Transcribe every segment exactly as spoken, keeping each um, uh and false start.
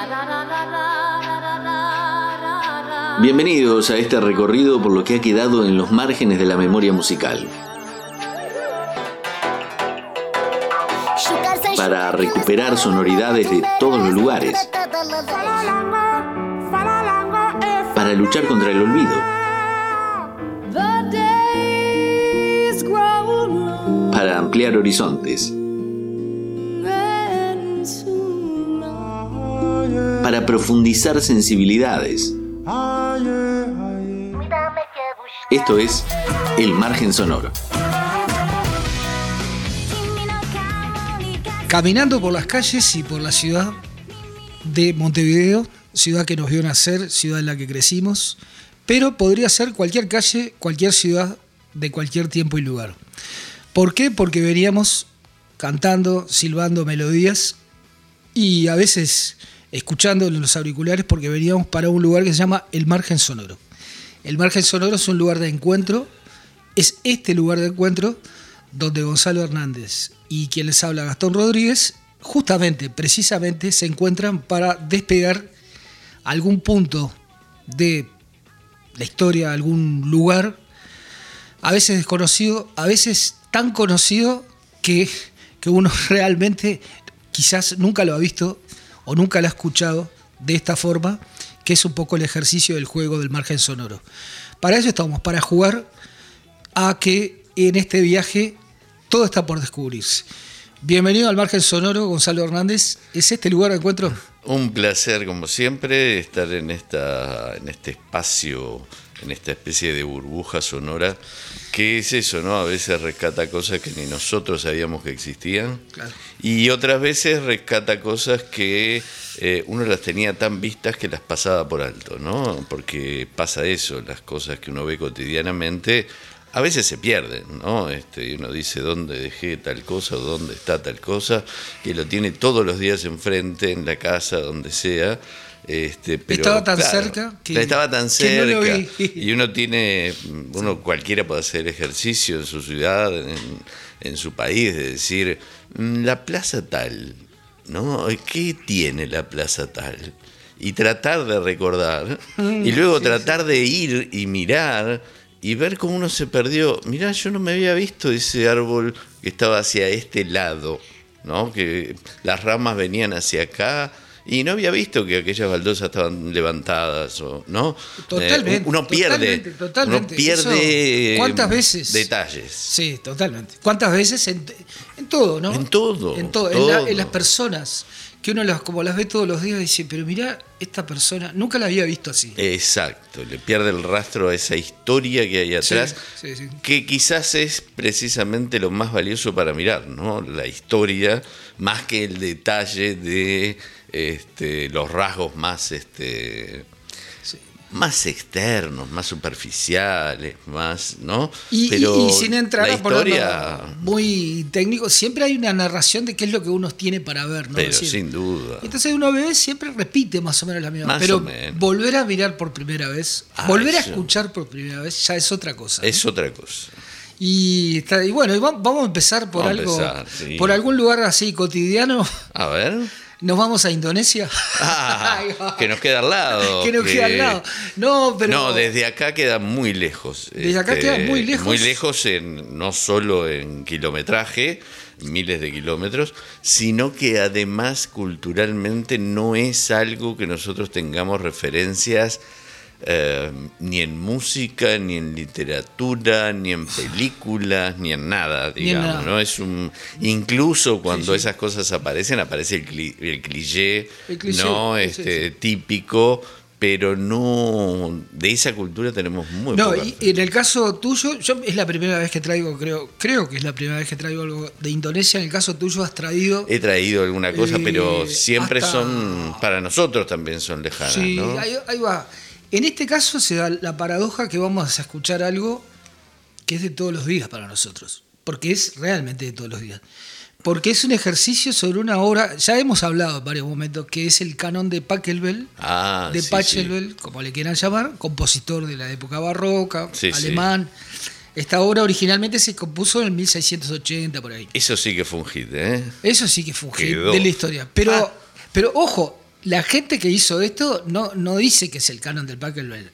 Bienvenidos a este recorrido por lo que ha quedado en los márgenes de la memoria musical. Para recuperar sonoridades de todos los lugares. Para luchar contra el olvido. Para ampliar horizontes. Para profundizar sensibilidades. Esto es El Margen Sonoro. Caminando por las calles y por la ciudad de Montevideo, ciudad que nos vio nacer, ciudad en la que crecimos, pero podría ser cualquier calle, cualquier ciudad, de cualquier tiempo y lugar. ¿Por qué? Porque veníamos cantando, silbando melodías y a veces escuchando en los auriculares porque veníamos para un lugar que se llama El Margen Sonoro. El Margen Sonoro es un lugar de encuentro, es este lugar de encuentro donde Gonzalo Hernández y quien les habla, Gastón Rodríguez, justamente, precisamente, se encuentran para despegar algún punto de la historia, algún lugar, a veces desconocido, a veces tan conocido que, que uno realmente quizás nunca lo ha visto o nunca lo ha escuchado de esta forma, que es un poco el ejercicio del juego del margen sonoro. Para eso estamos, para jugar a que en este viaje todo está por descubrirse. Bienvenido al Margen Sonoro, Gonzalo Hernández. ¿Es este lugar de encuentro? Un placer, como siempre, estar en, esta, en este espacio, en esta especie de burbuja sonora, que es eso, ¿no? A veces rescata cosas que ni nosotros sabíamos que existían, claro. Y otras veces rescata cosas que eh, uno las tenía tan vistas que las pasaba por alto, ¿no? Porque pasa eso, las cosas que uno ve cotidianamente a veces se pierden, ¿no? Este, y uno dice dónde dejé tal cosa o dónde está tal cosa, que lo tiene todos los días enfrente, en la casa, donde sea. Este, pero, estaba tan claro, cerca que estaba tan cerca no lo vi. Y uno tiene, uno sí. Cualquiera puede hacer ejercicio en su ciudad, en, en su país, de decir la plaza tal, ¿no? ¿Qué tiene la plaza tal? Y tratar de recordar y luego sí, tratar sí. de ir y mirar y ver cómo uno se perdió. Mirá, yo no me había visto ese árbol que estaba hacia este lado, ¿no? Que las ramas venían hacia acá. Y no había visto que aquellas baldosas estaban levantadas, o, ¿no? Totalmente. Eh, uno pierde, totalmente, totalmente. Uno pierde Eso, ¿cuántas veces? Detalles. Sí, totalmente. ¿Cuántas veces? En, en todo, ¿no? En todo. En todo. todo. En, la, en las personas, que uno las, como las ve todos los días, dice, pero mirá, esta persona, nunca la había visto así. Exacto, le pierde el rastro a esa historia que hay atrás, sí, sí, sí. Que quizás es precisamente lo más valioso para mirar, ¿no? La historia, más que el detalle de Este, los rasgos más este, sí. más externos, más superficiales, más, ¿no? Y, Pero y, y sin entrar la a ponerlo historia muy técnico, siempre hay una narración de qué es lo que uno tiene para ver, ¿no? Pero es decir, sin duda. Entonces uno ve, siempre repite más o menos la misma. Más pero o menos. Volver a mirar por primera vez, ah, volver eso. a escuchar por primera vez, ya es otra cosa, ¿no? Es otra cosa. Y, está, y bueno, vamos a empezar por vamos algo, empezar, sí. por algún lugar así cotidiano. A ver. Nos vamos a Indonesia. Ah, que nos queda al lado. Que nos que... queda al lado. No, pero... no, desde acá queda muy lejos. Desde acá este, queda muy lejos. Muy lejos, en, no solo en kilometraje, miles de kilómetros, sino que además culturalmente no es algo que nosotros tengamos referencias eh, ni en música, ni en literatura, ni en películas, ni en nada, digamos, nada. ¿no? Es un, incluso cuando sí, sí. esas cosas aparecen, aparece el, cli, el cliché, el cliché, ¿no? sí, Este, sí. típico, pero no, de esa cultura tenemos muy No, poca. y en el caso tuyo, yo es la primera vez que traigo, creo, creo que es la primera vez que traigo algo de Indonesia. En el caso tuyo has traído... He traído alguna cosa, eh, pero siempre hasta... son, para nosotros también son lejanas, sí, ¿no? ahí, ahí va. En este caso se da la paradoja que vamos a escuchar algo que es de todos los días para nosotros, porque es realmente de todos los días. Porque es un ejercicio sobre una obra, ya hemos hablado en varios momentos, que es el canon de Pachelbel, ah, de sí, Pachelbel, sí. como le quieran llamar, compositor de la época barroca, sí, alemán. Sí. Esta obra originalmente se compuso en mil seiscientos ochenta, por ahí. Eso sí que fue un hit, ¿eh? Eso sí que fue un hit Quedó. de la historia. Pero, ah. pero ojo, La gente que hizo esto no, no dice que es el canon del Pachelbel.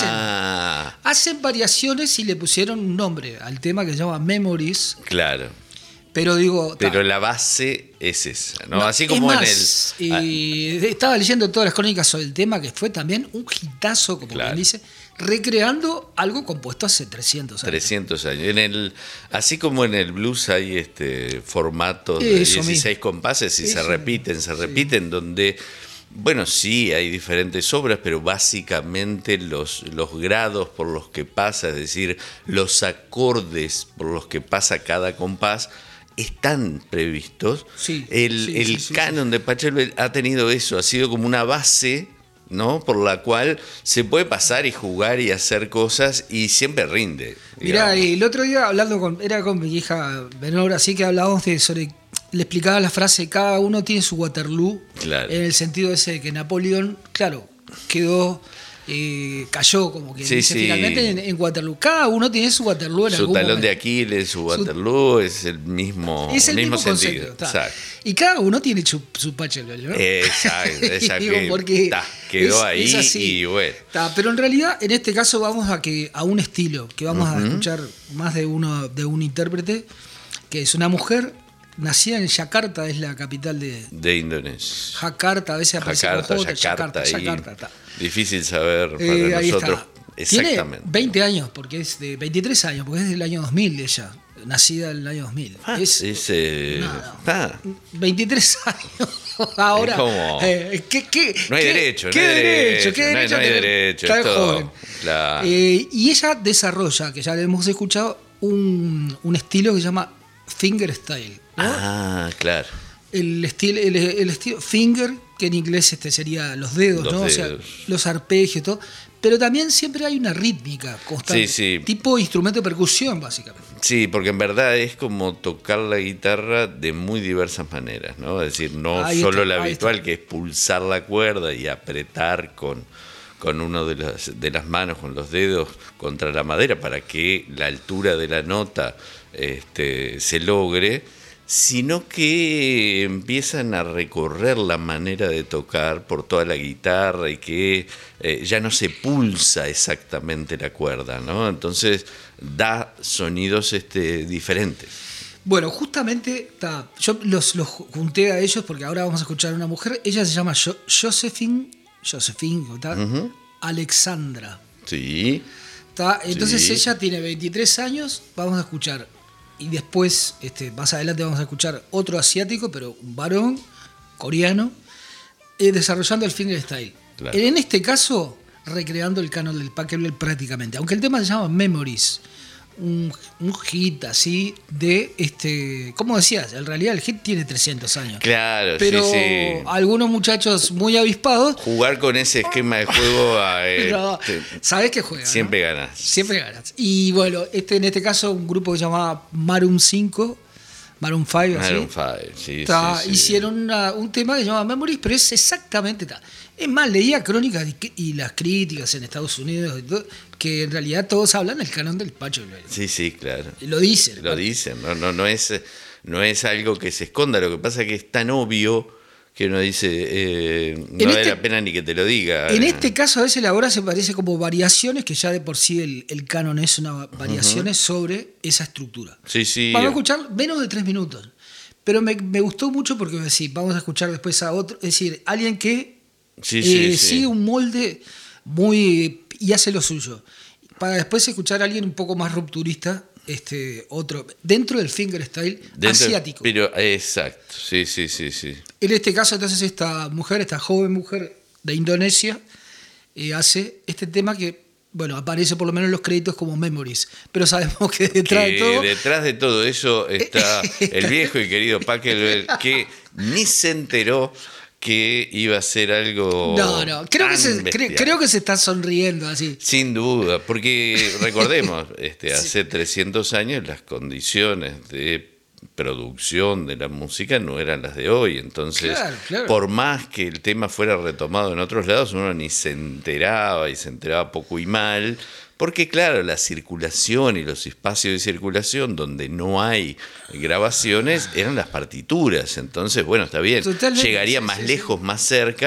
Ah. Hacen, hacen variaciones y le pusieron un nombre al tema que se llama Memories. Claro. Pero digo. Pero ta, la base es esa, ¿no? no, Así como es más, en el. Y estaba leyendo todas las crónicas sobre el tema, que fue también un hitazo, como Claro. quien dice, recreando algo compuesto hace trescientos años. trescientos años. En el, así como en el blues hay este formatos de Eso dieciséis mismo. compases y Eso se repiten, se sí. repiten, donde, bueno, sí, hay diferentes obras, pero básicamente los, los grados por los que pasa, es decir, los acordes por los que pasa cada compás, están previstos. Sí, el sí, el sí, sí, canon sí. de Pachelbel ha tenido eso, ha sido como una base, ¿no? Por la cual se puede pasar y jugar y hacer cosas y siempre rinde. Mirá, digamos. y el otro día hablando con, era con mi hija menor, así que hablábamos de sobre, le explicaba la frase, cada uno tiene su Waterloo, Claro. en el sentido ese de que Napoleón, claro, quedó, eh, cayó, como que Sí, dice, sí. finalmente en, en Waterloo. Cada uno tiene su Waterloo en Su algún talón momento. de Aquiles, su Waterloo, es el mismo, Es el mismo, mismo concepto. sentido. Está. Exacto. Y cada uno tiene su, su Pachelbel, ¿no? Exacto, exacto. Digo, porque Ta, quedó es- ahí es así. y bueno. Ta, pero en realidad, en este caso, vamos a que a un estilo, que vamos a escuchar más de uno de un intérprete, que es una mujer nacida en Yakarta, es la capital de De Indonesia. Jakarta, a veces aparece Jakarta, con J, Yakarta, ahí. Yakarta, ta. Difícil saber para Eh, ahí nosotros está. Tiene exactamente. veinte años, porque es de veintitrés años, porque es del año dos mil ella, nacida en el año dos mil. Ah, es es, eh, no, no. ah, veintitrés años. Ahora, Es como- eh, ¿qué, qué, No hay qué- derecho, no qué hay derecho, derecho, qué no hay- derecho no hay tener derecho, tan es todo, joven. claro. Eh, y ella desarrolla, que ya le hemos escuchado, un, un estilo que se llama fingerstyle, ¿no? Ah, claro. El estilo, el, el estilo finger, que en inglés este sería los dedos, Los ¿no? O sea, dedos. los arpegios y todo. Pero también siempre hay una rítmica constante. Sí, sí. Tipo instrumento de percusión, básicamente. Sí, porque en verdad es como tocar la guitarra de muy diversas maneras, ¿no? Es decir, no Ahí solo está, la ahí habitual, está. que es pulsar la cuerda y apretar con, con uno de las, de las manos, con los dedos, contra la madera para que la altura de la nota este, se logre, sino que empiezan a recorrer la manera de tocar por toda la guitarra y que eh, ya no se pulsa exactamente la cuerda, ¿no? Entonces da sonidos este, diferentes. Bueno, justamente, ta, yo los, los junté a ellos porque ahora vamos a escuchar a una mujer. Ella se llama Jo- Josephine, Josephine ta, Ujú. Alexandra. Sí, Ta, entonces Sí. ella tiene veintitrés años, vamos a escuchar. Y después, este, más adelante vamos a escuchar otro asiático, pero un varón, coreano, eh, desarrollando el fingerstyle. Claro. En este caso, recreando el canon del Pachelbel prácticamente. Aunque el tema se llama Memories. Un, un hit así de este. ¿Cómo decías? En realidad el hit tiene trescientos años. claro, Pero sí, sí. algunos muchachos muy avispados. Jugar con ese esquema de juego eh, no, te- sabés que juegan. ¿no? siempre ganas. Siempre ganas. Y bueno, este en este caso un grupo que se llamaba Maroon cinco, Maroon cinco, así. Maroon five, sí, Ta, sí, sí. hicieron una- un tema que se llama Memories, pero es exactamente tal. Es más, leía crónicas y, que- y las críticas en Estados Unidos y todo, que en realidad todos hablan del canon del Pachelbel. Sí, sí, claro. Y lo dicen. Lo dicen, no, no, no, es, no es algo que se esconda, lo que pasa es que es tan obvio que uno dice, eh, no En vale este- la pena ni que te lo diga. En este caso a veces la obra se parece como variaciones, que ya de por sí el, el canon es una variaciones sobre esa estructura. Sí, sí. Vamos a escuchar menos de tres minutos. Pero me, me gustó mucho porque sí, vamos a escuchar después a otro. Es decir, alguien que Sí, eh, sí, sí. sigue un molde muy. Y hace lo suyo. Para después escuchar a alguien un poco más rupturista, este, otro. Dentro del fingerstyle Dentro- asiático. Pero, exacto, sí, sí, sí, sí. En este caso, entonces, esta mujer, esta joven mujer de Indonesia, eh, hace este tema que, bueno, aparece por lo menos en los créditos como Memories. Pero sabemos que detrás Que de todo. detrás de todo eso está el viejo y querido Pachelbel, que ni se enteró que iba a ser algo. No, no, creo que, tan se, cre- bestial. creo que se está sonriendo así. Sin duda, porque recordemos, este, hace trescientos años las condiciones de producción de la música no eran las de hoy, entonces Claro, claro. por más que el tema fuera retomado en otros lados, uno ni se enteraba y se enteraba poco y mal, porque claro, la circulación y los espacios de circulación donde no hay grabaciones eran las partituras, entonces bueno, está bien, Totalmente, llegaría sí, más sí, lejos, más cerca,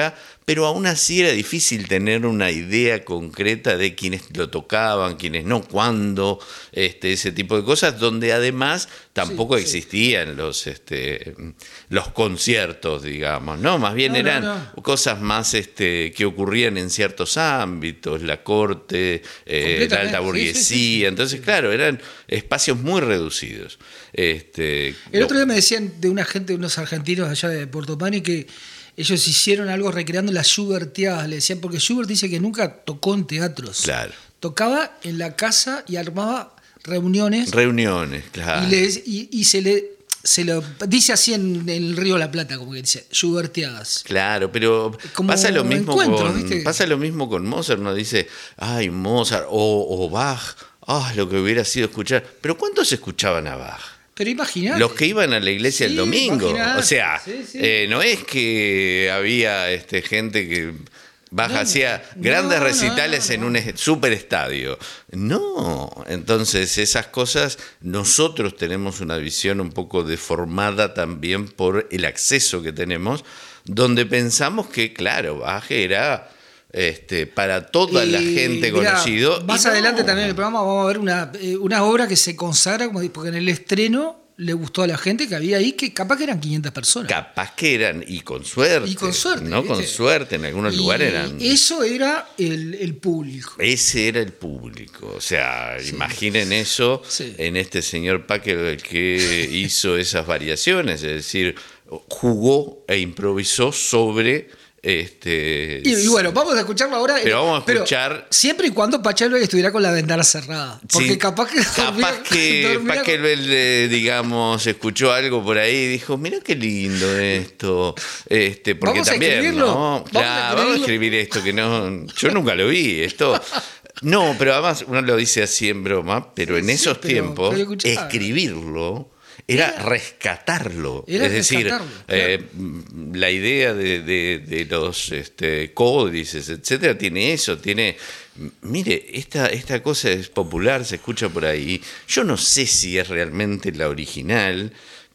pero aún así era difícil tener una idea concreta de quiénes lo tocaban, quiénes no, cuándo, este, ese tipo de cosas, donde además tampoco sí, existían sí. los este, los conciertos, digamos, ¿no? Más bien no, eran no, no. cosas más este, que ocurrían en ciertos ámbitos, la corte, eh, la alta burguesía, sí, sí, sí. Entonces, claro, eran espacios muy reducidos. Este, El lo... otro día me decían de una gente, unos argentinos allá de Puerto Pani, que ellos hicieron algo recreando las Schubertiadas, le decían, porque Schubert dice que nunca tocó en teatros. Claro. Tocaba en la casa y armaba reuniones. Reuniones, claro. Y, le, y, y se le se lo dice así en, en el Río de la Plata, como que dice, Schubertiadas. Claro, pero como pasa lo mismo con pasa lo mismo con Mozart, no dice, ay, Mozart o, o Bach, ah, lo que hubiera sido escuchar. Pero ¿cuántos escuchaban a Bach? Pero imagínate. Los que iban a la iglesia sí, el domingo. Imaginate. O sea, sí, sí. Eh, no es que había este, gente que Bach no, hacía no, grandes no, recitales no, no, no. en un super estadio. No, entonces esas cosas nosotros tenemos una visión un poco deformada también por el acceso que tenemos, donde pensamos que, claro, Bach era... Este, para toda la y, gente conocida. Más adelante no. también en el programa vamos a ver una, una obra que se consagra, como porque en el estreno le gustó a la gente que había ahí, que capaz que eran quinientas personas. Capaz que eran, y con suerte. Y con suerte. No ¿viste? Con suerte, en algunos y lugares eran. Eso era el, el público. Ese era el público. O sea, sí. imaginen eso sí. en este señor Pachelbel que hizo esas variaciones, es decir, jugó e improvisó sobre. Este, y, y bueno, vamos a escucharlo ahora. Pero vamos a escuchar. Siempre y cuando Pachelbel estuviera con la ventana cerrada. Porque sí, capaz que. Capaz dormía, que Pachelbel, eh, digamos, escuchó algo por ahí y dijo: mira qué lindo esto. Este, porque ¿Vamos también. A escribirlo? ¿No? Claro, vamos a escribir esto que no. Yo nunca lo vi. Esto. No, pero además uno lo dice así en broma, pero en sí, esos pero, tiempos, pero escribirlo. Era rescatarlo, era es decir, rescatarlo, eh, claro. la idea de, de, de los este, códices, etcétera, tiene eso, tiene, mire, esta, esta cosa es popular, se escucha por ahí, yo no sé si es realmente la original,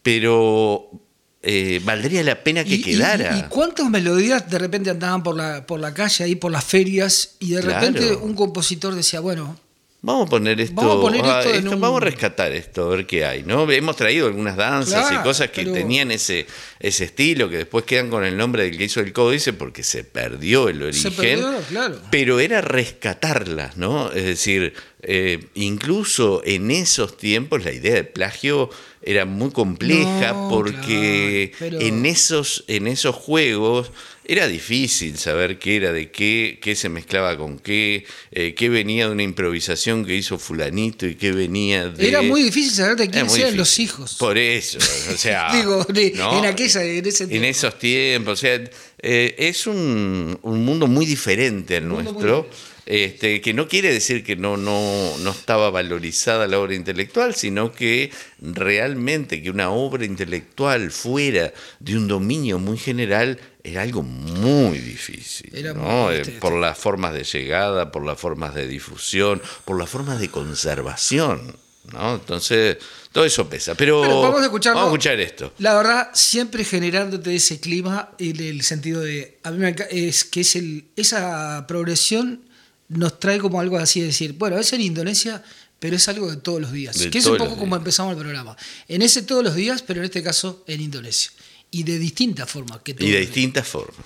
pero eh, valdría la pena que y, quedara. Y, y cuántas melodías de repente andaban por la, por la calle, ahí por las ferias, y de claro. repente un compositor decía, bueno... Vamos a poner esto, vamos a, poner esto, ah, esto un... vamos a rescatar esto, a ver qué hay, ¿no? Hemos traído algunas danzas claro, y cosas que pero... tenían ese, ese estilo, que después quedan con el nombre del que hizo el códice porque se perdió el origen. Se perdió, claro. Pero era rescatarlas, ¿no? Es decir, eh, incluso en esos tiempos la idea de plagio era muy compleja no, porque claro, pero... en esos, en esos juegos era difícil saber qué era de qué, qué se mezclaba con qué, eh, qué venía de una improvisación que hizo fulanito y qué venía de... Era muy difícil saber de quién eran los hijos. Por eso, o sea... Digo, ¿no? en, aquella, en ese tiempo. En esos tiempos, o sea, eh, es un, un mundo muy diferente al nuestro. Este, que no quiere decir que no, no, no estaba valorizada la obra intelectual, sino que realmente que una obra intelectual fuera de un dominio muy general era algo muy difícil, era ¿no? muy, este, por las formas de llegada, por las formas de difusión, por las formas de conservación, ¿no? Entonces, todo eso pesa. Pero, Pero vamos, a escucharlo, vamos a escuchar esto. La verdad, siempre generándote ese clima, en el sentido de, a mí me es que es el, esa progresión nos trae como algo así de decir, bueno, es en Indonesia, pero es algo de todos los días. De que es un poco como empezamos el programa. En ese todos los días, pero en este caso en Indonesia. Y de distintas formas. Que y de distintas formas.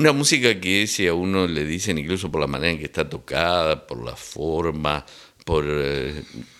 Una música que si a uno le dicen, incluso por la manera en que está tocada, por la forma, por eh,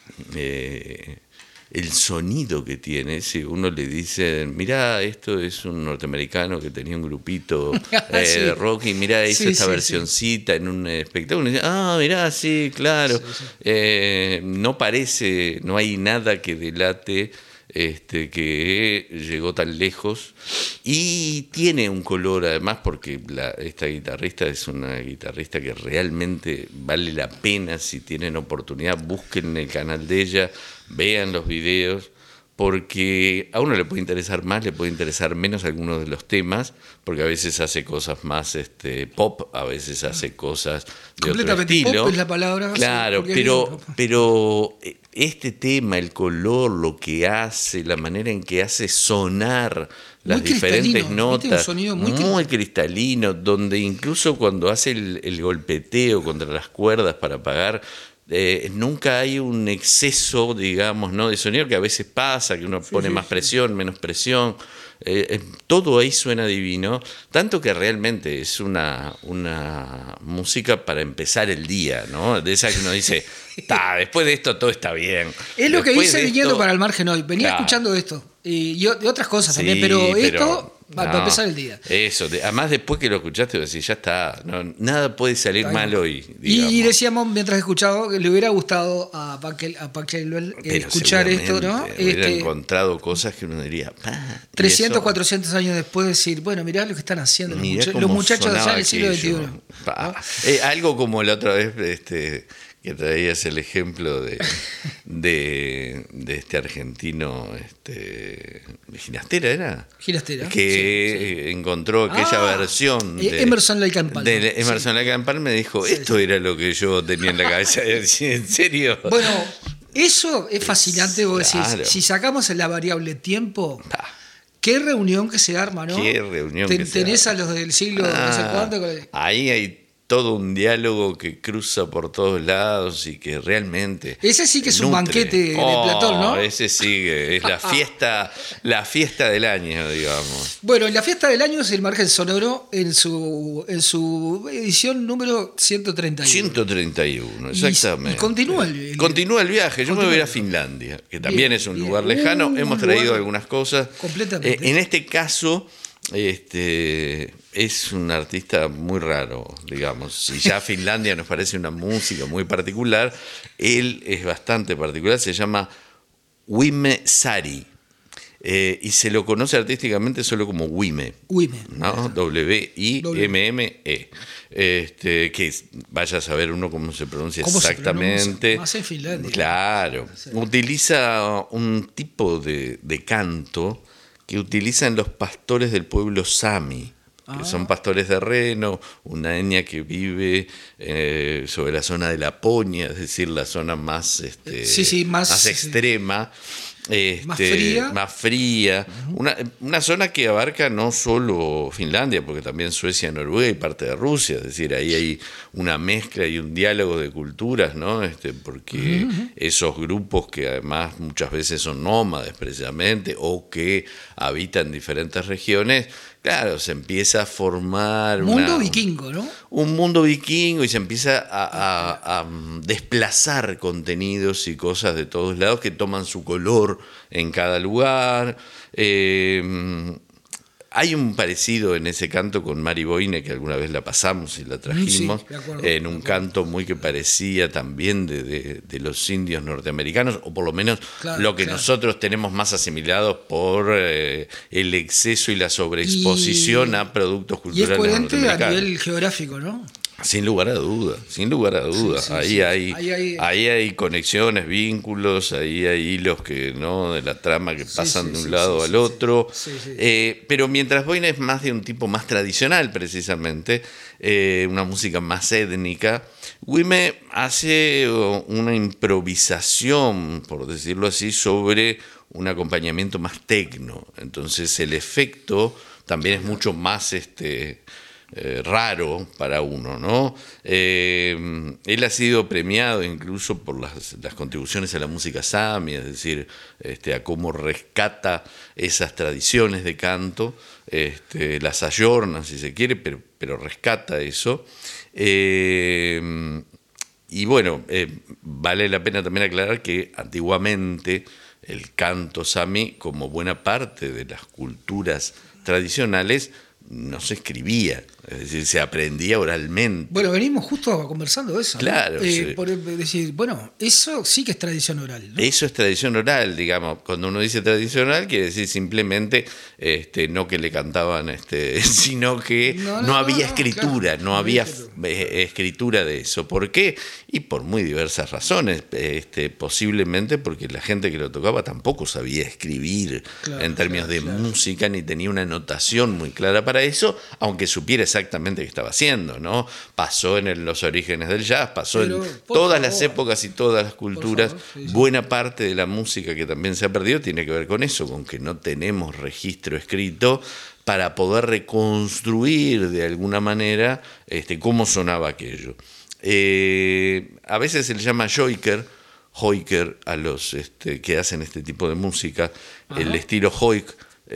eh, el sonido que tiene, si uno le dice, mirá, esto es un norteamericano que tenía un grupito eh, Sí. de rock y mirá, hizo Sí, esta sí, versioncita sí. en un espectáculo, y dice, ah, mirá, sí, claro. Sí, sí. Eh, no parece, no hay nada que delate Este, que llegó tan lejos y tiene un color además porque la, esta guitarrista es una guitarrista que realmente vale la pena. Si tienen oportunidad, busquen el canal de ella, vean los videos, porque a uno le puede interesar más, le puede interesar menos algunos de los temas, porque a veces hace cosas más este, pop, a veces hace cosas de otro estilo. Pop es la palabra. Claro, sí, pero, pero este tema, el color, lo que hace, la manera en que hace sonar las muy diferentes notas, un sonido muy, muy cristalino, donde incluso cuando hace el, el golpeteo contra las cuerdas para apagar, Eh, nunca hay un exceso, digamos, ¿no? de sonido que a veces pasa, que uno sí, pone sí, más presión, sí. menos presión. Eh, eh, todo ahí suena divino, tanto que realmente es una, una música para empezar el día, ¿no? De esa que uno dice, ta, después de esto todo está bien. Es lo después que hice viniendo esto, para el margen hoy. Venía claro. escuchando esto y, y otras cosas sí, también, pero, pero esto va no, a empezar el día. Eso, de, además después que lo escuchaste, decís, ya está, no, nada puede salir Ay, mal no. hoy. Y, y decíamos mientras escuchaba que le hubiera gustado a Pachelbel escuchar esto, ¿no? Hubiera este, encontrado cosas que uno diría, trescientos, cuatrocientos años después decir, bueno, mirá lo que están haciendo los, mucha los muchachos allá en el siglo veintiuno. ¿No? Eh, algo como la otra vez, este, que traías el ejemplo de, de, de este argentino, este, Ginastera era, Ginastera, que sí, sí. encontró aquella ah, versión de Emerson Lake and Palmer. De Emerson sí. Lake and Palmer, me dijo, sí, esto sí. era lo que yo tenía en la cabeza. ¿En serio? Bueno, eso es fascinante, es, vos decís, claro. Si sacamos la variable tiempo, ah. qué reunión que se arma, ¿no? Qué reunión Ten, que tenés se a los del siglo ah, no sé cuánto. Ahí hay todo un diálogo que cruza por todos lados y que realmente ese sí que es nutre. Un banquete de oh, Platón, ¿no? Ese sigue, es la fiesta, la fiesta del año, digamos. Bueno, la fiesta del año es el Margen Sonoro en su en su edición número ciento treinta y uno. ciento treinta y uno, exactamente. Y, y continúa el, el continúa el viaje. Yo continúa. me voy a ir a Finlandia, que también bien, es un bien. lugar lejano. Uh, Hemos traído lugar algunas cosas. Completamente. Eh, en este caso, este es un artista muy raro, digamos. Si ya Finlandia nos parece una música muy particular, él es bastante particular, se llama Wime Sari. Eh, y se lo conoce artísticamente solo como Wime. Wime. ¿No? W I M M E. Este, que vaya a saber uno cómo se pronuncia ¿Cómo exactamente. Se pronuncia? Más en Finlandia. Claro. Utiliza un tipo de, de canto que utilizan los pastores del pueblo Sami, que ah. son pastores de reno, una etnia que vive eh, sobre la zona de Laponia, es decir, la zona más, este, sí, sí, más, más extrema. Este, más fría, más fría. Uh-huh. una, una zona que abarca no solo Finlandia, porque también Suecia, Noruega y parte de Rusia, es decir, ahí hay una mezcla y un diálogo de culturas, ¿no? Este, porque uh-huh. esos grupos que además muchas veces son nómades precisamente o que habitan diferentes regiones, claro, se empieza a formar mundo una, vikingo, ¿no? Un mundo vikingo y se empieza a, a, a desplazar contenidos y cosas de todos lados que toman su color en cada lugar. Eh, hay un parecido en ese canto con Mari Boine, que alguna vez la pasamos y la trajimos, sí, de acuerdo, en un de acuerdo. canto muy que parecía también de, de, de los indios norteamericanos, o por lo menos claro, lo que claro. nosotros tenemos más asimilados por eh, el exceso y la sobreexposición y, a productos y culturales es coherente norteamericanos. A nivel geográfico, ¿no? Sin lugar a dudas, sin lugar a dudas. Sí, sí, ahí, sí. Hay, ahí, hay, ahí hay conexiones, vínculos, ahí hay hilos que, ¿no? de la trama que pasan sí, sí, de un sí, lado sí, al sí, otro. Sí, sí. Eh, pero mientras Boine es más de un tipo más tradicional, precisamente, eh, una música más étnica, Wime hace una improvisación, por decirlo así, sobre un acompañamiento más tecno. Entonces el efecto también es mucho más... este eh, raro para uno, ¿no? Eh, él ha sido premiado incluso por las, las contribuciones a la música sami, es decir, este, a cómo rescata esas tradiciones de canto, este, las ayorna, si se quiere, pero, pero rescata eso. Eh, y bueno, eh, vale la pena también aclarar que antiguamente el canto sami, como buena parte de las culturas tradicionales, no se escribía, es decir, se aprendía oralmente. Bueno, venimos justo conversando de eso. Claro, ¿no? Eh, sí. Por decir, bueno, eso sí que es tradición oral, ¿no? Eso es tradición oral, digamos. Cuando uno dice tradición oral, quiere decir simplemente este, no que le cantaban, este, sino que no, no, no había no, no, escritura, claro, no había eh, escritura de eso. ¿Por qué? Y por muy diversas razones. Este, posiblemente porque la gente que lo tocaba tampoco sabía escribir claro, en términos claro, de claro. música, ni tenía una notación muy clara para eso, aunque supiera exactamente qué estaba haciendo, ¿no? Pasó en el, los orígenes del jazz, pasó Pero, en todas favor, las épocas y todas las culturas. Favor, sí, sí. Buena parte de la música que también se ha perdido tiene que ver con eso, con que no tenemos registro escrito para poder reconstruir de alguna manera este, cómo sonaba aquello. Eh, a veces se le llama joiker, joiker a los este, que hacen este tipo de música, Ajá. el estilo joik.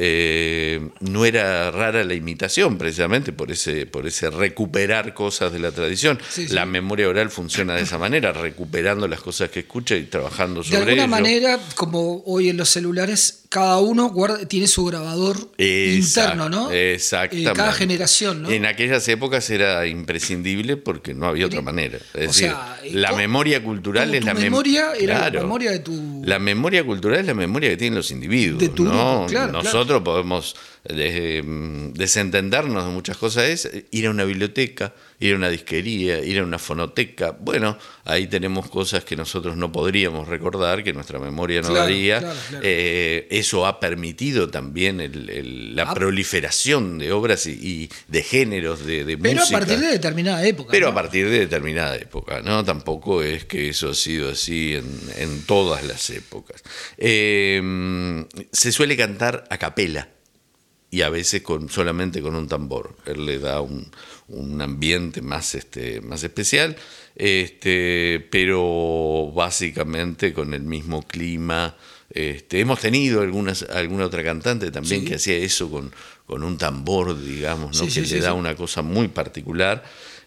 Eh, no era rara la imitación precisamente por ese, por ese recuperar cosas de la tradición. Sí, sí. La memoria oral funciona de esa manera, recuperando las cosas que escucha y trabajando sobre ello. De alguna ello. manera, como hoy en los celulares, cada uno guarda, tiene su grabador Exacto, interno, ¿no? Exactamente. Eh, cada generación, ¿no? En aquellas épocas era imprescindible porque no había otra manera. Es o decir, sea, la memoria cultural es la mem memoria era claro, la memoria de tu. La memoria cultural es la memoria que tienen los individuos. De tu ¿no? grupo, claro. Nosotros claro. podemos eh, desentendernos de muchas cosas, es ir a una biblioteca, ir a una disquería, ir a una fonoteca. Bueno, ahí tenemos cosas que nosotros no podríamos recordar, que nuestra memoria no claro, daría. Claro, claro. Eh, eso ha permitido también el, el, la ah, proliferación de obras y, y de géneros de, de pero música. Pero a partir de determinada época. Pero ¿no? a partir de determinada época, ¿no? Tampoco es que eso ha sido así en, en todas las épocas. Eh, se suele cantar a capela. Y a veces con, solamente con un tambor. Él le da un, un ambiente más, este, más especial, este, pero básicamente con el mismo clima. Este, hemos tenido algunas, alguna otra cantante también sí. que hacía eso con, con un tambor, digamos, ¿no? sí, que sí, le sí, da sí. una cosa muy particular.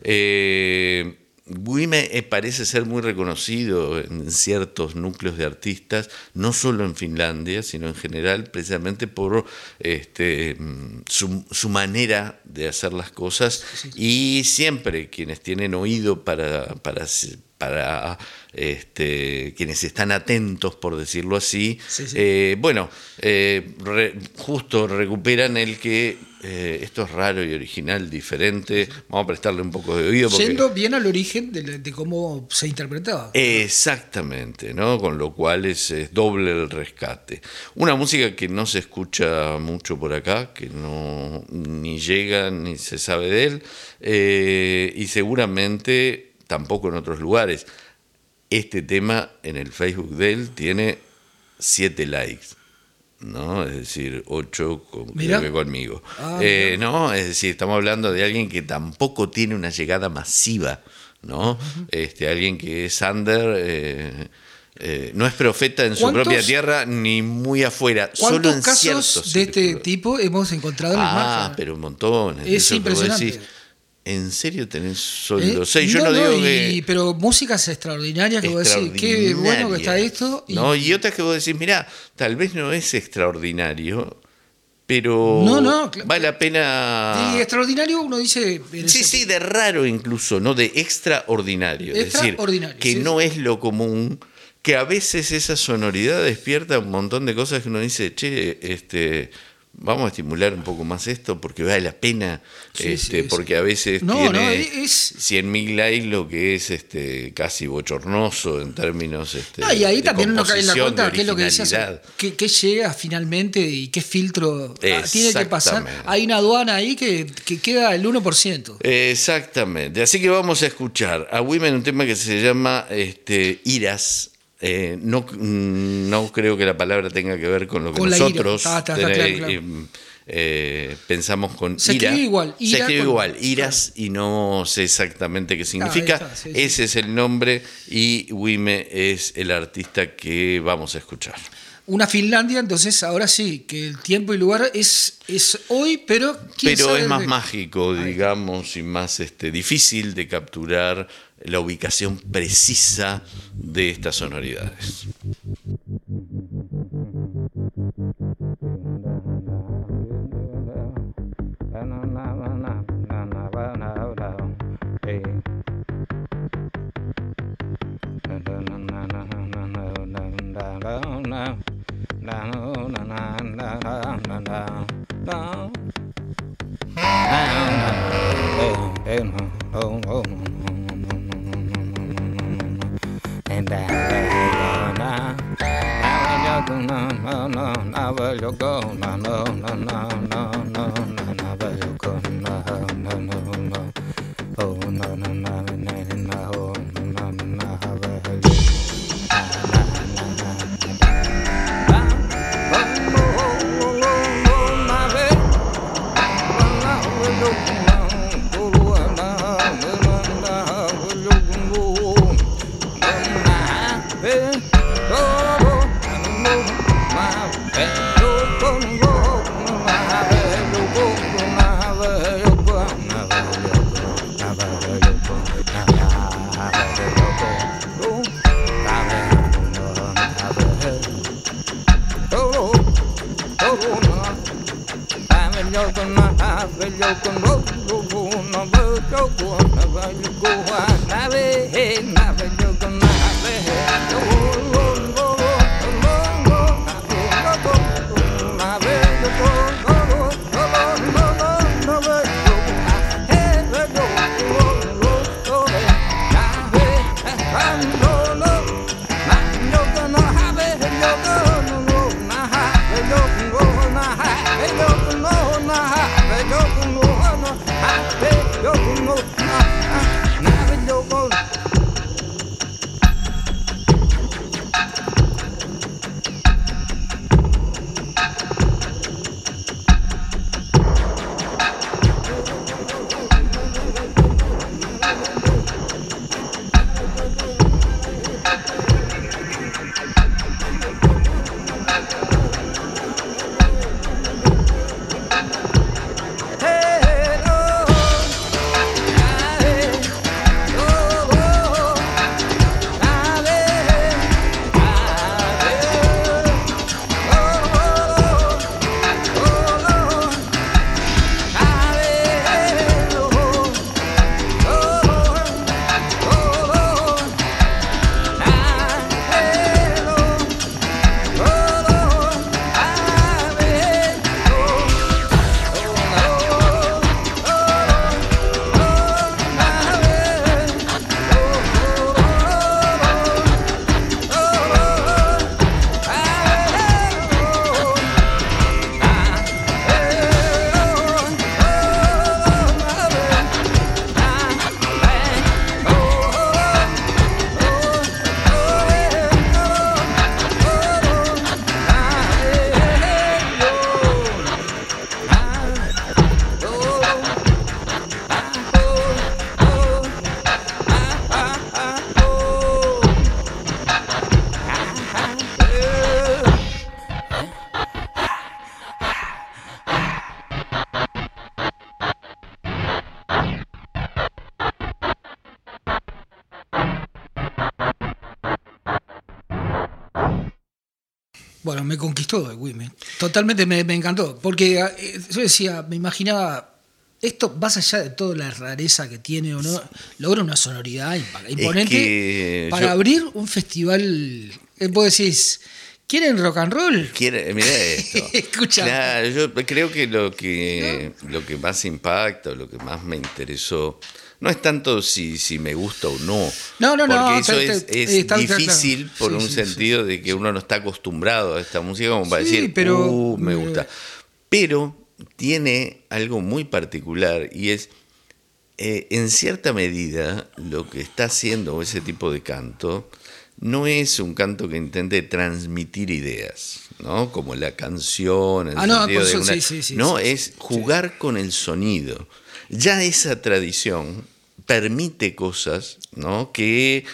Eh, Guime parece ser muy reconocido en ciertos núcleos de artistas, no solo en Finlandia, sino en general, precisamente por este, su, su manera de hacer las cosas. Sí, sí. Y siempre quienes tienen oído para, para, para este, quienes están atentos, por decirlo así, sí, sí. Eh, bueno, eh, re, justo recuperan el que Eh, esto es raro y original, diferente, vamos a prestarle un poco de oído. Porque... Yendo bien al origen de, de cómo se interpretaba. Exactamente, ¿no? Con lo cual es, es doble el rescate. Una música que no se escucha mucho por acá, que no ni llega ni se sabe de él, eh, y seguramente tampoco en otros lugares. Este tema en el Facebook de él tiene siete likes. ¿no? Es decir, ocho con, creo que conmigo. Ah, eh, no, es decir, estamos hablando de alguien que tampoco tiene una llegada masiva, ¿no? Uh-huh. Este, alguien que es under, eh, eh, no es profeta en su propia tierra ni muy afuera. Solo en casos ciertos de este tipo hemos encontrado en ah, el margen? Ah, pero un montón. Es Eso impresionante. Decís, ¿en serio tenés solo ¿Eh? seis? Yo no, no, no digo y, que... Pero músicas extraordinarias que vos decís, qué bueno que está esto. Y... No, y otras que vos decís, mirá, tal vez no es extraordinario, pero no, no, vale la pena... De extraordinario uno dice... Sí, sí, de raro incluso, no de extraordinario. Extraordinario. Es decir, que sí, no sí. es lo común, que a veces esa sonoridad despierta un montón de cosas que uno dice, che, este... vamos a estimular un poco más esto porque vale la pena, sí, este, sí, porque sí. a veces no, tiene no, es... cien mil likes, lo que es este, casi bochornoso en términos este, no, y ahí de también uno cae en la cuenta qué es lo que decías, qué, qué llega finalmente y qué filtro tiene que pasar. Hay una aduana ahí que, que queda el uno por ciento. Exactamente, así que vamos a escuchar a Women un tema que se llama este, Iras. Eh, no, no creo que la palabra tenga que ver con lo que con nosotros está, está, está, claro, claro. Eh, eh, pensamos con Se ira. escribe igual, Se ira escribe con- igual, iras, y no sé exactamente qué significa. ahí está, sí, sí. Ese es el nombre y Wime es el artista que vamos a escuchar. Una Finlandia, entonces ahora sí, que el tiempo y lugar es, es hoy, pero ¿quién Pero sabe es más de- mágico, Ahí. digamos, y más este, difícil de capturar la ubicación precisa de estas sonoridades. Bueno, me conquistó Wime. Totalmente me, me encantó. Porque eh, yo decía, me imaginaba, esto, más allá de toda la rareza que tiene o no, logra una sonoridad impa- imponente que para yo- abrir un festival. Eh, vos decís, ¿quieren rock and roll? Quiere, mirá esto. Escucha. Claro, yo creo que lo que lo que más impacta, o lo que más me interesó, no es tanto si, si me gusta o no. No, no, no, porque eso te- es, te- es está- está difícil claro. por Sí, un sí, sentido de que uno no está acostumbrado a esta música como para Sí, decir, pero, uh, me eh, gusta. Pero tiene algo muy particular y es, eh, en cierta medida, lo que está haciendo ese tipo de canto no es un canto que intente transmitir ideas, ¿no? Como la canción, en Ah, no, sentido por de eso, una- sí, sí, sí, no, sí, es sí. jugar con el sonido. Ya esa tradición permite cosas, ¿no? Que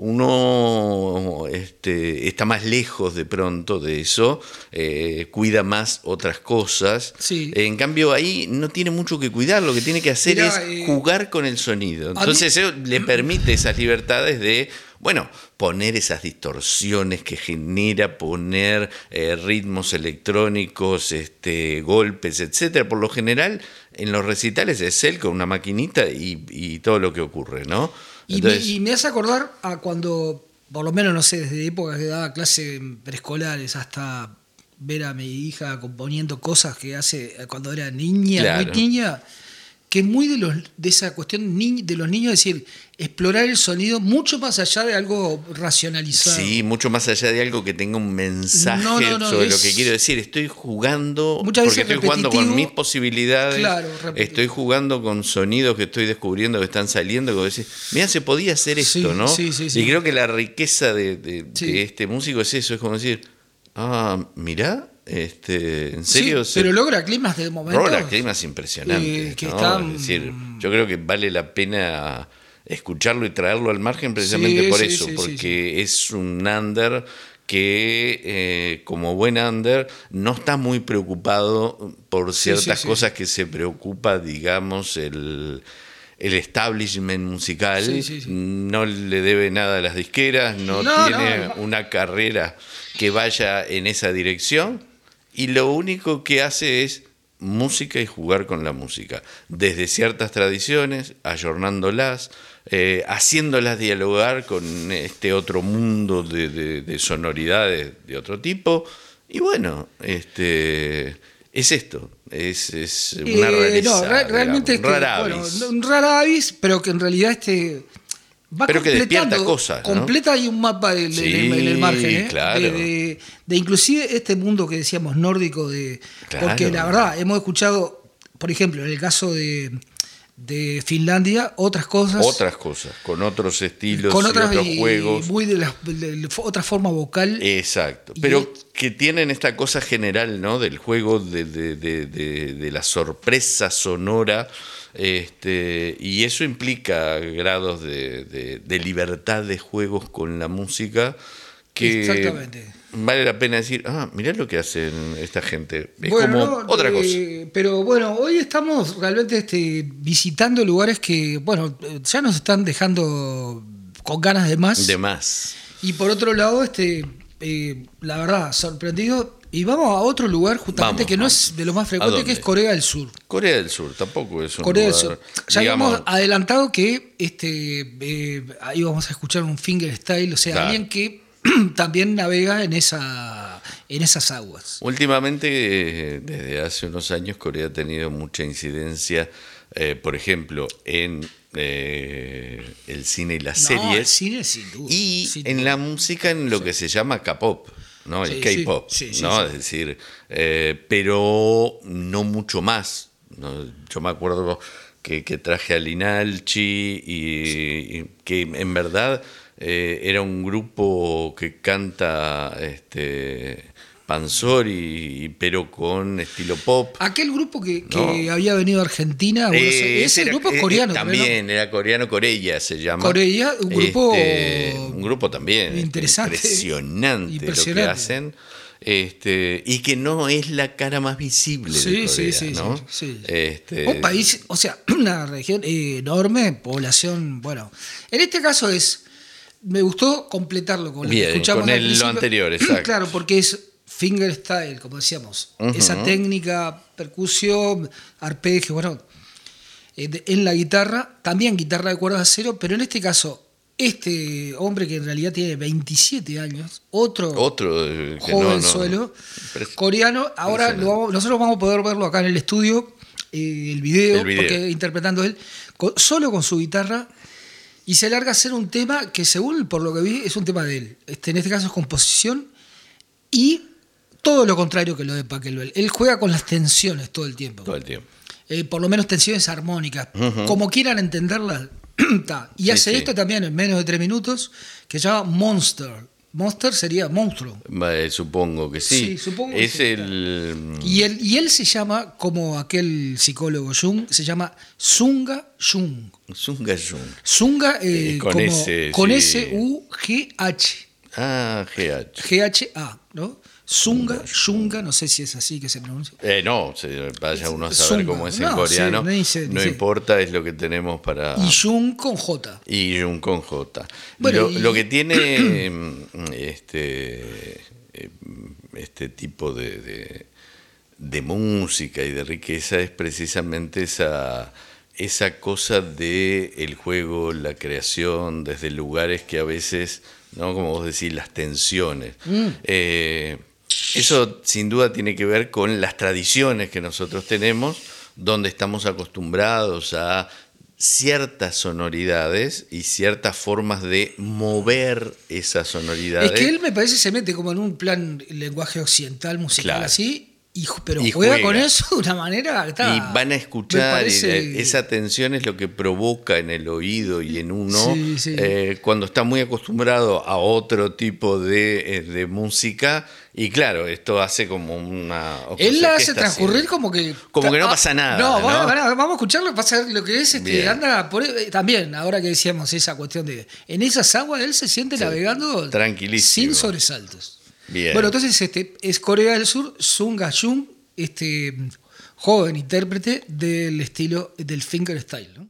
uno este, está más lejos de pronto de eso, eh, cuida más otras cosas. Sí. En cambio, ahí no tiene mucho que cuidar, lo que tiene que hacer Mirá, es eh, jugar con el sonido. mí- Entonces, eso le permite esas libertades de, bueno, poner esas distorsiones que genera, poner eh, ritmos electrónicos, este, golpes, etcétera. Por lo general, en los recitales es él con una maquinita y, y todo lo que ocurre, ¿no? Y, Entonces, me, y me hace acordar a cuando, por lo menos, no sé, desde épocas que daba clases preescolares hasta ver a mi hija componiendo cosas que hace cuando era niña, Claro. muy niña, que es muy de, los, de esa cuestión ni- de los niños, es decir, explorar el sonido mucho más allá de algo racionalizado. sí, mucho más allá de algo que tenga un mensaje No, no, no, sobre es- lo que quiero decir. Estoy jugando, Muchas porque veces estoy jugando con repetitivo. mis posibilidades. Claro, repetitivo. Estoy jugando con sonidos que estoy descubriendo que están saliendo. Que vos decís, mira, se podía hacer esto, Sí, ¿no? sí, sí, sí. Y creo que la riqueza de, de- Sí. de este músico es eso, es como decir, ah, mirá, este, en Sí, serio. se- pero logra climas de momento. Rola climas impresionantes, eh, que ¿no? están- Es decir, yo creo que vale la pena escucharlo y traerlo al margen precisamente Sí, por sí, eso, sí, sí, porque es un under que eh, como buen under no está muy preocupado por Sí, ciertas sí, sí. cosas que se preocupa, digamos, el, el establishment musical. Sí, sí, sí. No le debe nada a las disqueras, no, No, tiene no, no. una carrera que vaya en esa dirección, y lo único que hace es música y jugar con la música, desde ciertas tradiciones, ayornándolas, eh, haciéndolas dialogar con este otro mundo de, de- de sonoridades de otro tipo, y bueno, este es esto, es, es una Eh, rareza, no, re- realmente digamos, un este, rara bueno, avis. un rara avis, pero que en realidad este va Pero que despierta completando, cosas, ¿no? completa ahí un mapa del- del- Sí, en el margen, ¿eh? claro. de, de- de inclusive este mundo que decíamos nórdico, de Claro. porque la verdad hemos escuchado, por ejemplo, en el caso de, de Finlandia, otras cosas. Otras cosas, con otros estilos con y otras otros y juegos. muy de, la, de la- otra forma vocal. Exacto, Y pero es- que tienen esta cosa general, ¿no? Del juego, de, de- de- de- de la sorpresa sonora, este, y eso implica grados de, de- de libertad de juegos con la música que Exactamente. vale la pena decir, ah, mirá lo que hacen esta gente. Es Bueno, como no, otra cosa. eh, pero bueno, hoy estamos realmente este, visitando lugares que, bueno, eh, ya nos están dejando con ganas de más. De más. Y por otro lado, este, eh, la verdad, sorprendido. Y vamos a otro lugar justamente Vamos, que no vamos. es de lo más ¿A frecuente, dónde? que es Corea del Sur. Corea del Sur tampoco es un Corea del lugar, Sur. Ya digamos, habíamos adelantado que este, eh, ahí vamos a escuchar un fingerstyle, o sea, Claro. alguien que también navega en esa en esas aguas. últimamente, eh, desde hace unos años, Corea ha tenido mucha incidencia, eh, por ejemplo, en eh, el cine y las No, el series, cine sin duda. y sin en duda. la música, en lo que se llama K-pop, ¿no? El Sí, sí, K-pop, sí, sí, ¿no? sí. Es decir, eh, pero no mucho más, ¿no? Yo me acuerdo que, que traje a Linalchi y, y que en verdad eh, era un grupo que canta este Pansori, pero con estilo pop. Aquel grupo que, que No. había venido a Argentina, Buenos Aires, Eh, ese era- grupo es eh, coreano. eh, también era coreano, Corea se llama. Corea, un grupo Este, un grupo también este, interesante. impresionante, Impresionante. lo que hacen, este, y que no es la cara más visible de Sí, Corea, sí, sí, ¿no? sí, sí. Este, Un país, o sea, una región eh, enorme, población, bueno. En este caso es, me gustó completarlo con lo que Bien, escuchamos con al el- lo principio. anterior, exacto. Claro, porque es fingerstyle, como decíamos. Ujú. Esa técnica, percusión, arpegio, bueno, eh, de- en la guitarra, también guitarra de cuerdas de acero, pero en este caso, este hombre que en realidad tiene veintisiete años, otro, Otro eh, que joven no, no, suelo, impres- coreano, ahora lo vamos- nosotros vamos a poder verlo acá en el estudio, eh, el, video, El video. porque interpretando él, con- solo con su guitarra, y se larga a hacer un tema que según por lo que vi es un tema de él. Este, en este caso es composición y todo lo contrario que lo de Pachelbel. Él juega con las tensiones todo el tiempo. todo el tiempo. Eh, por lo menos tensiones armónicas. Ujú. Como quieran entenderlas. ta. Y Sí, hace sí. esto también en menos de tres minutos, que se llama Monster. Monster sería monstruo. Eh, supongo que sí. Sí, supongo es que sí, el. Y él, y él se llama, como aquel psicólogo Jung, se llama Sunga Jung. Sunga Jung. Sunga eh, Eh, con como, S, con sí. S U G H. Ah, G H. G H A, ¿no? Sunga, Junga, no sé si es así que se pronuncia. Eh, no, se vaya uno a saber Zunga. cómo es en No, coreano. sí, ni sé, ni no sé. importa, es lo que tenemos para. Y Jung con J. Y Jung con J. Bueno, lo, y- lo que tiene este, este tipo de, de, de música y de riqueza es precisamente esa, esa cosa de el juego, la creación, desde lugares que a veces, ¿no? Como vos decís, las tensiones. Mm. Eh, eso sin duda tiene que ver con las tradiciones que nosotros tenemos, donde estamos acostumbrados a ciertas sonoridades y ciertas formas de mover esas sonoridades. Es que él me parece se mete como en un plan lenguaje occidental musical Claro. así, y, pero Y juega, juega. con eso de una manera. Está, Y van a me escuchar, parece- y esa tensión es lo que provoca en el oído y en uno, Sí, sí. eh, cuando está muy acostumbrado a otro tipo de, eh, de música, y claro, esto hace como una... o Él sea, la ¿qué hace está transcurrir haciendo? como que. Como que no Ah, pasa nada, No, ¿no? Vamos, a- vamos a escucharlo, pasa a ver lo que es. Este, Bien. anda por, eh, también, ahora que decíamos esa cuestión de. En esas aguas él se siente Sí, navegando tranquilísimo. sin sobresaltos. Bien. Bueno, entonces este es Corea del Sur, Sung Ga-jung, este joven intérprete del estilo del fingerstyle, ¿no?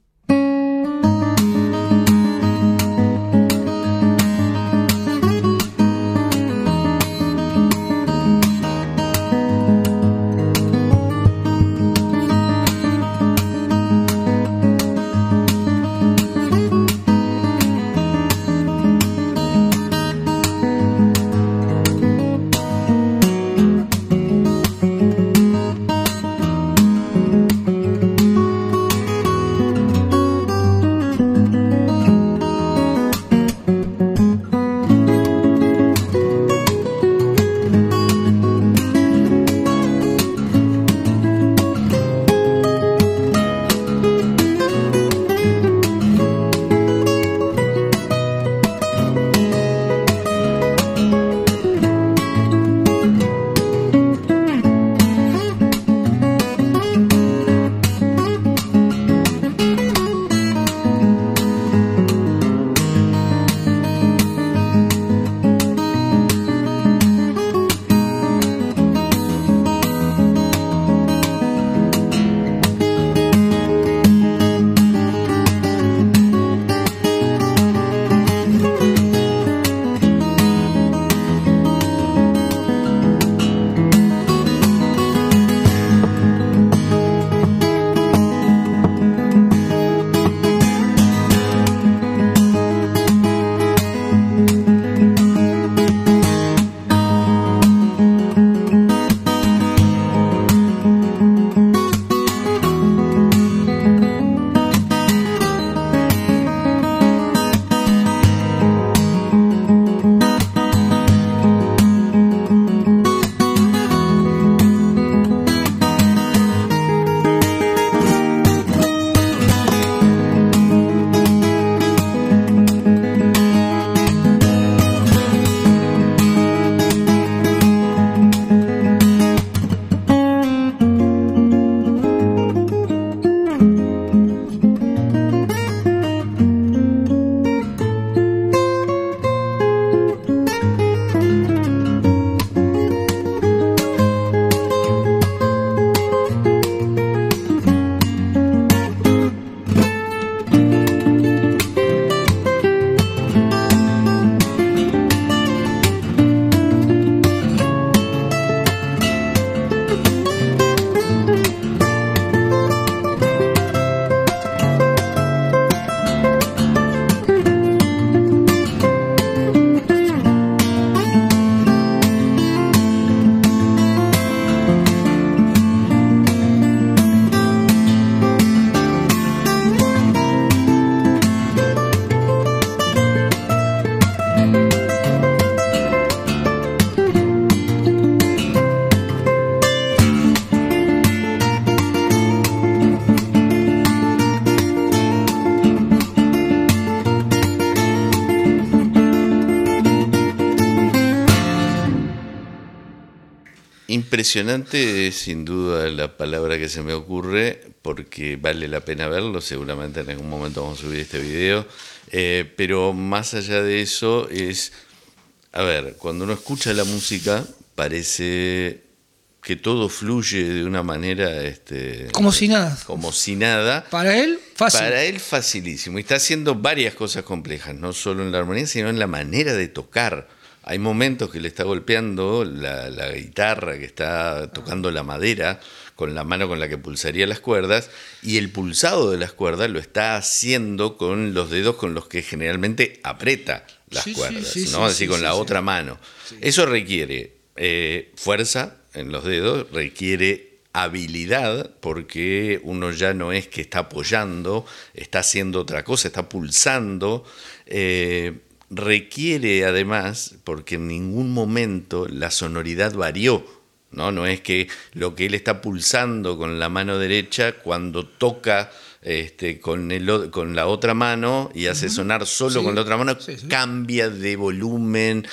impresionante es sin duda la palabra que se me ocurre, porque vale la pena verlo, seguramente en algún momento vamos a subir este video, eh, pero más allá de eso es, a ver, cuando uno escucha la música parece que todo fluye de una manera... Este, como si nada. Como si nada. Para él, fácil. Para él, facilísimo. Y está haciendo varias cosas complejas, no solo en la armonía, sino en la manera de tocar. Hay momentos que le está golpeando la, la guitarra, que está tocando la madera con la mano con la que pulsaría las cuerdas, y el pulsado de las cuerdas lo está haciendo con los dedos con los que generalmente aprieta las sí, cuerdas, sí, sí, ¿no? sí, Así sí, con sí, la sí. otra mano. Sí. Eso requiere eh, fuerza en los dedos, requiere habilidad, porque uno ya no es que está apoyando, está haciendo otra cosa, está pulsando. Eh, requiere además, porque en ningún momento la sonoridad varió, ¿no? No es que lo que él está pulsando con la mano derecha, cuando toca este, con, el, con la otra mano y hace sonar solo Sí, con la otra mano, sí, sí. cambia de volumen,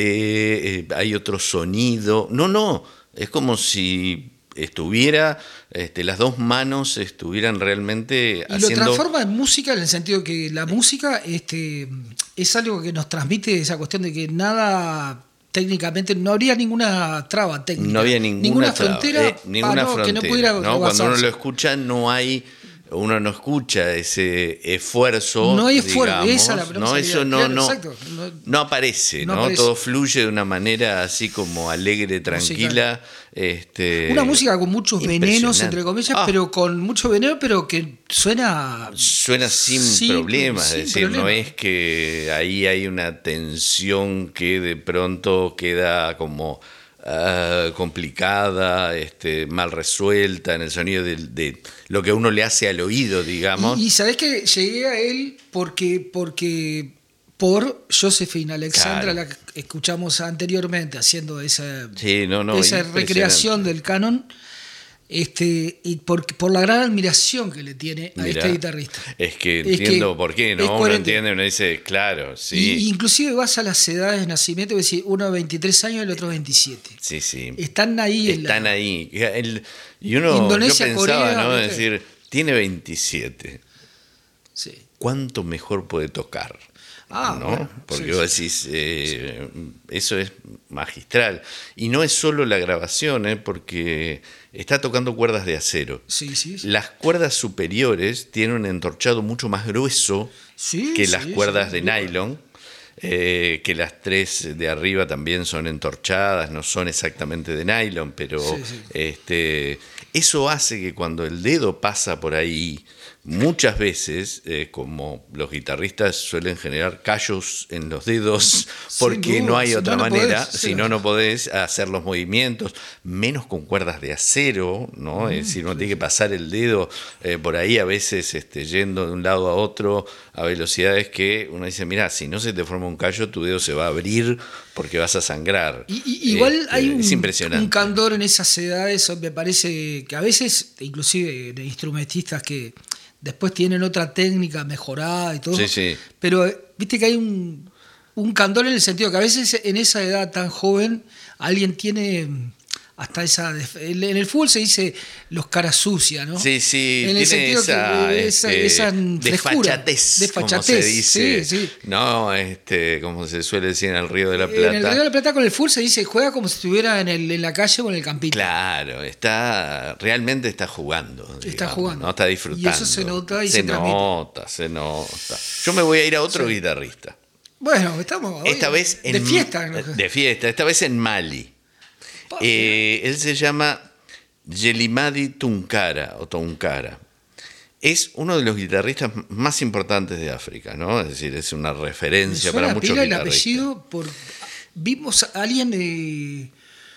de eh, hay otro sonido. No, no, es como si estuviera, este, las dos manos estuvieran realmente Y haciendo... lo transforma en música en el sentido que la música este, es algo que nos transmite esa cuestión de que nada... Técnicamente no habría ninguna traba técnica. No había ninguna, ninguna traba, frontera, eh, ninguna ah, no, frontera. que no pudiera ¿no? Cuando uno rebasarse. lo escucha, no hay, uno no escucha ese esfuerzo. No hay esfuerzo, digamos, esa es la palabra no, que eso salía. no, Claro, no, exacto. No- no aparece, no ¿no? aparece. Todo fluye de una manera así como alegre, tranquila. Este, Una música con muchos venenos, impresionante. entre comillas, Ah, pero con mucho veneno, pero que suena... Suena sin, sin- problemas, sin es decir, no problema. es que ahí hay una tensión que de pronto queda como uh, complicada, este, mal resuelta en el sonido de, de lo que uno le hace al oído, digamos. Y, y sabés que llegué a él porque, porque por Josephine Alexandra, Claro. la que escuchamos anteriormente, haciendo esa, Sí, no, no, esa impresionante. recreación del canon, este, y por, por la gran admiración que le tiene a Mirá, este guitarrista. Es que Es entiendo que por qué, es ¿no? Uno coherente. entiende, uno dice, claro, sí. Y, inclusive vas a las edades de nacimiento, es decir, uno veintitrés años y el otro veintisiete. Sí, sí. Están ahí. en la- Están ahí. El- y uno, Indonesia, yo pensaba, Corea, ¿no? no sé. Es decir, tiene veintisiete. Sí. ¿Cuánto mejor puede tocar? Ah, ¿no? bueno, Porque sí, vos sí. decís, eh, eso es magistral. Y no es solo la grabación, ¿eh? Porque está tocando cuerdas de acero. Sí, sí, sí. Las cuerdas superiores tienen un entorchado mucho más grueso Sí, que sí, las sí, cuerdas sí, de nylon, eh, que las tres de arriba también son entorchadas, no son exactamente de nylon, pero Sí, sí. Este, eso hace que cuando el dedo pasa por ahí, muchas veces, eh, como los guitarristas suelen generar callos en los dedos, porque duda, no hay si otra no, no manera, podés, si sí. no, no podés hacer los movimientos, menos con cuerdas de acero, ¿no? Es decir, uno tiene que pasar el dedo eh, por ahí, a veces este, yendo de un lado a otro a velocidades que uno dice, mira, si no se te forma un callo, tu dedo se va a abrir porque vas a sangrar. Y, y- igual Este, hay un, es impresionante. un candor en esas edades, me parece que a veces, inclusive de instrumentistas que después tienen otra técnica mejorada y todo, Sí, sí. pero eh, viste que hay un, un candor en el sentido que a veces en esa edad tan joven alguien tiene hasta esa... En el fútbol se dice los caras sucias, ¿no? Sí, sí, En el tiene sentido esa, que esa, este, esa frescura, desfachatez, desfachatez, como se dice, sí, sí. no, este, como se suele decir en el Río de la En el Río de Plata. la Plata con el fútbol se dice juega como si estuviera en, el, en la calle o en el campito. Claro, está, realmente está jugando. Está digamos, jugando. ¿no? Está disfrutando. Y eso se nota y se, se transmite. nota, se nota. Yo me voy a ir a otro Sí. guitarrista. Bueno, estamos hoy Esta vez en de fiesta. ¿no? De fiesta, esta vez en Mali. Pa- Eh, él se llama Yelimadi Tunkara o Tunkara. Es uno de los guitarristas más importantes de África, ¿no? Es decir, es una Me referencia suena para muchos pila el guitarristas. apellido por vimos a alguien de,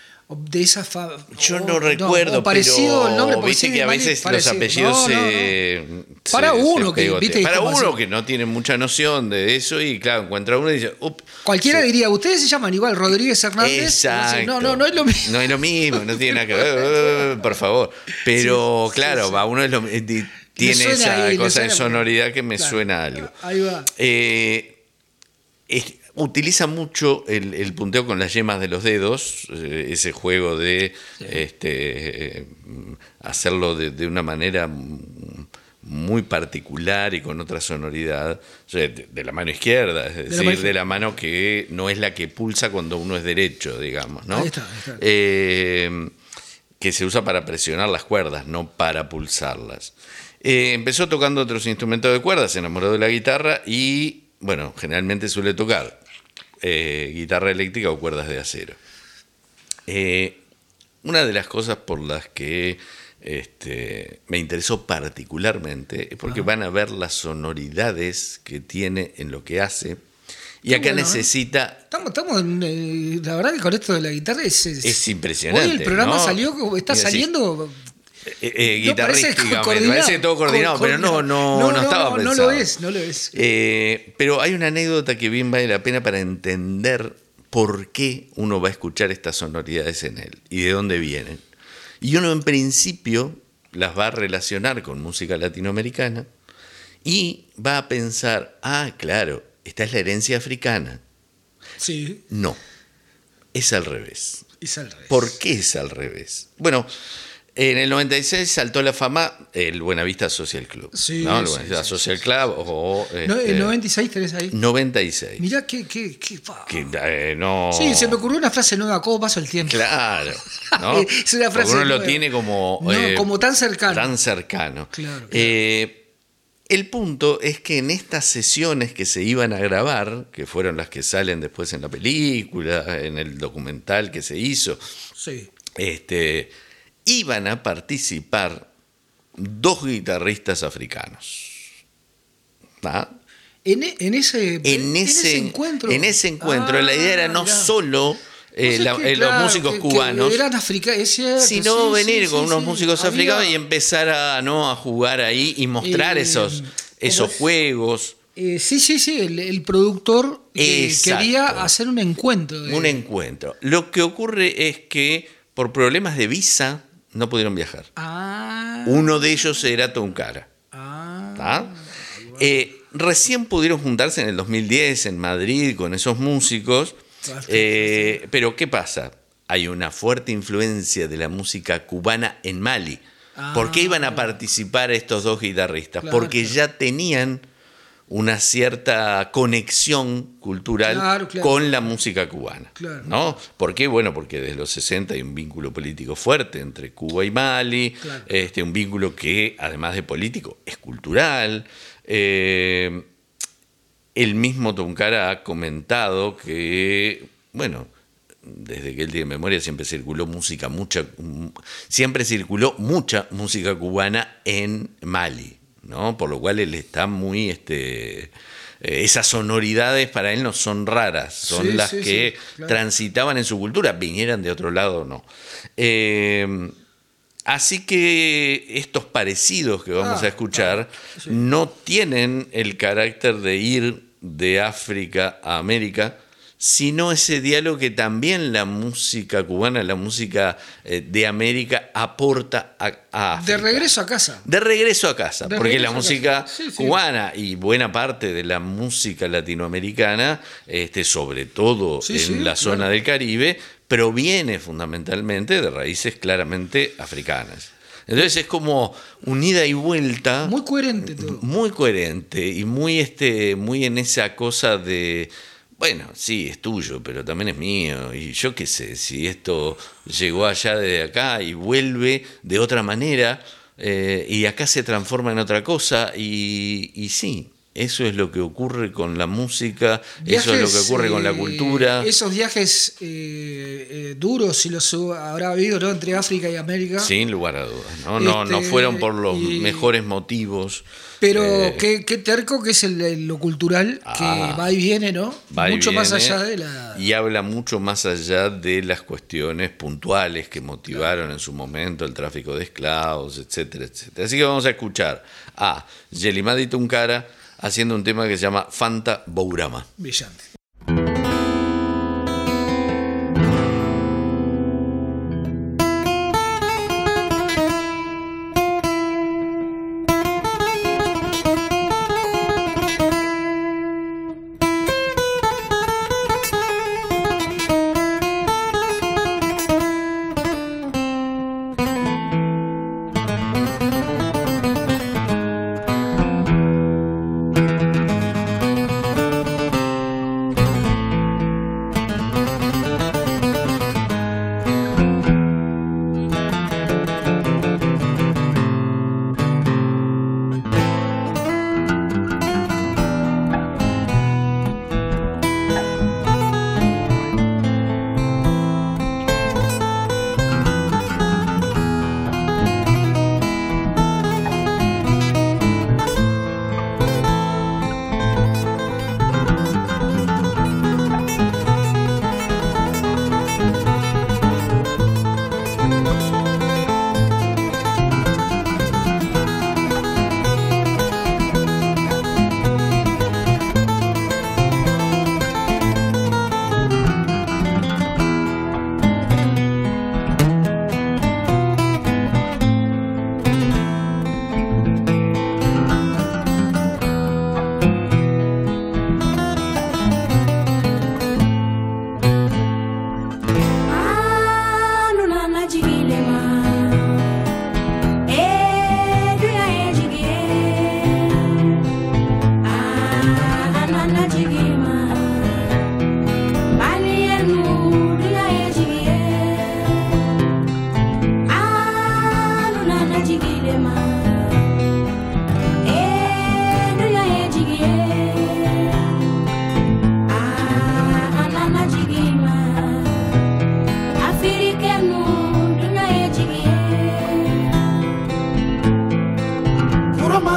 de esa fa- Yo o- no recuerdo, o parecido pero el nombre porque viste sí, que a Mali veces parecido. los apellidos No, no, no. se, Para se- uno se que, pegotean. viste, para como uno así. que no tiene mucha noción de eso y claro, encuentra uno y dice, up, Cualquiera sí. diría, ustedes se llaman igual Rodríguez Hernández. Exacto. No, no, no es lo mismo. No es lo mismo, no tiene nada que ver, por favor. Pero Sí, claro, sí, sí. va, uno es lo, eh, di- tiene suena esa ahí, le cosa de suena- sonoridad que me Claro. suena a algo. Ahí va. Eh, es- utiliza mucho el, el punteo con las yemas de los dedos, eh, ese juego de sí. este, eh, hacerlo de, de una manera muy particular y con otra sonoridad, de, de la mano izquierda, es decir, de la, mano, de la mano que no es la que pulsa cuando uno es derecho, digamos, ¿no? Ahí está, ahí está. Eh, que se usa para presionar las cuerdas, no para pulsarlas. Eh, empezó tocando otros instrumentos de cuerdas, se enamoró de la guitarra y, bueno, generalmente suele tocar eh, guitarra eléctrica o cuerdas de acero. Eh, una de las cosas por las que este, me interesó particularmente es porque ah. van a ver las sonoridades que tiene en lo que hace. Y acá bueno, necesita... Estamos, estamos eh, la verdad que con esto de la guitarra es... Es, es impresionante. Hoy el programa ¿no? salió, está así, saliendo... Eh, eh, no, guitarrísticamente, parece, parece todo coordinado, co pero no, no, no, no estaba no, pensado. No lo es, no lo es. Eh, pero hay una anécdota que bien vale la pena para entender por qué uno va a escuchar estas sonoridades en él y de dónde vienen. Y uno en principio las va a relacionar con música latinoamericana y va a pensar, ah, claro, esta es la herencia africana. Sí. No, es al revés. Es al revés. ¿Por qué es al revés? Bueno, en el noventa y seis saltó a la fama el Buenavista Social Club. Sí, ¿no? El sí, Buenavista sí, Social sí, Club sí. o... No, este, ¿el noventa y seis tenés ahí? noventa y seis. Mirá qué... qué, qué que, eh, no... Sí, se me ocurrió una frase nueva, ¿cómo pasa el tiempo? Claro, ¿no? Es una frase Porque uno nueva. lo tiene como... No, eh, como tan cercano. Tan cercano. Claro, claro. Eh, el punto es que en estas sesiones que se iban a grabar, que fueron las que salen después en la película, en el documental que se hizo, sí. este, iban a participar dos guitarristas africanos. ¿Ah? En, en, ese, en, en ese, ese encuentro. En ese encuentro, ah, la idea era no mirá. solo... Eh, o sea, la, que, eh, claro, los músicos que, cubanos, que eran africanos, es cierto, sino sí, venir sí, con sí, unos sí. músicos Había, africanos y empezar a, ¿no? a jugar ahí y mostrar eh, esos, esos juegos. Eh, sí, sí, sí, el, el productor eh, quería hacer un encuentro. De... Un encuentro. Lo que ocurre es que por problemas de visa no pudieron viajar. Ah. Uno de ellos era Tunkara. Ah. Eh, recién pudieron juntarse en el dos mil diez en Madrid con esos músicos. Eh, pero ¿qué pasa? Hay una fuerte influencia de la música cubana en Mali. Ah, ¿Por qué iban a participar estos dos guitarristas? Claro, Porque claro. ya tenían una cierta conexión cultural claro, claro. con la música cubana. Claro. ¿No? ¿Por qué? Bueno, porque desde los sesenta hay un vínculo político fuerte entre Cuba y Mali, claro. este, un vínculo que, además de político, es cultural. Eh, el mismo Tunkara ha comentado que, bueno, desde que él tiene memoria siempre circuló música, mucha, siempre circuló mucha música cubana en Mali, ¿no? Por lo cual él está muy, este, eh, esas sonoridades para él no son raras, son sí, las sí, que sí, claro. transitaban en su cultura, vinieran de otro lado o no. Eh, así que estos parecidos que vamos ah, a escuchar ah, sí. no tienen el carácter de ir de África a América, sino ese diálogo que también la música cubana, la música eh, de América aporta a, a África. De regreso a casa. De regreso a casa, de porque la música sí, sí. cubana y buena parte de la música latinoamericana, este, sobre todo sí, en sí, la zona claro. del Caribe, proviene fundamentalmente de raíces claramente africanas. Entonces es como un ida y vuelta. Muy coherente todo. Muy coherente y muy, este, muy en esa cosa de, bueno, sí, es tuyo, pero también es mío. Y yo qué sé, si esto llegó allá desde acá y vuelve de otra manera, eh, y acá se transforma en otra cosa, y, y sí. Eso es lo que ocurre con la música, viajes, eso es lo que ocurre eh, con la cultura. Esos viajes eh, eh, duros, si los habrá habido, ¿no? Entre África y América. Sin lugar a dudas. No, no, este, no fueron por los y, mejores motivos. Pero eh, qué, qué terco que es el, lo cultural, ah, que va y viene, ¿no? Va mucho y más viene, allá de la... Y habla mucho más allá de las cuestiones puntuales que motivaron claro. en su momento el tráfico de esclavos, etcétera, etcétera. Así que vamos a escuchar a Yelimadi Tunkara haciendo un tema que se llama Fanta Bourama. Brillante.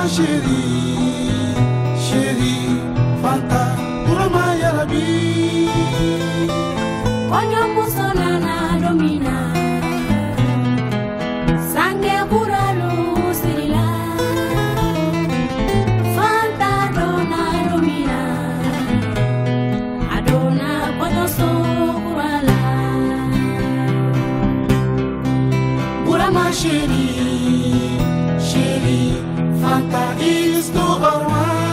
Burama chérie, chérie, Fanta, Burama yarabi. Onyo musona na domina, sange buralu sirila. Fanta dona domina, adona onyo sokurala. Burama chérie, chérie, Fanta is no one.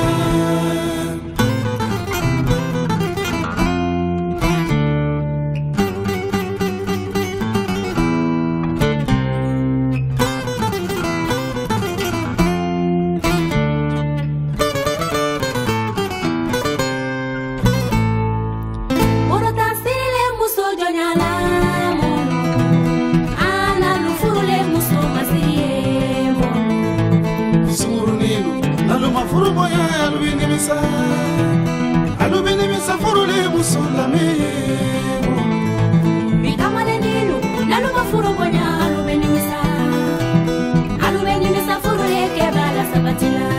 Alubinimisa furule musulame. Bikamale ninu, naluma furu bonya alubinimisa. Alubinimisa furule kebala sabatila.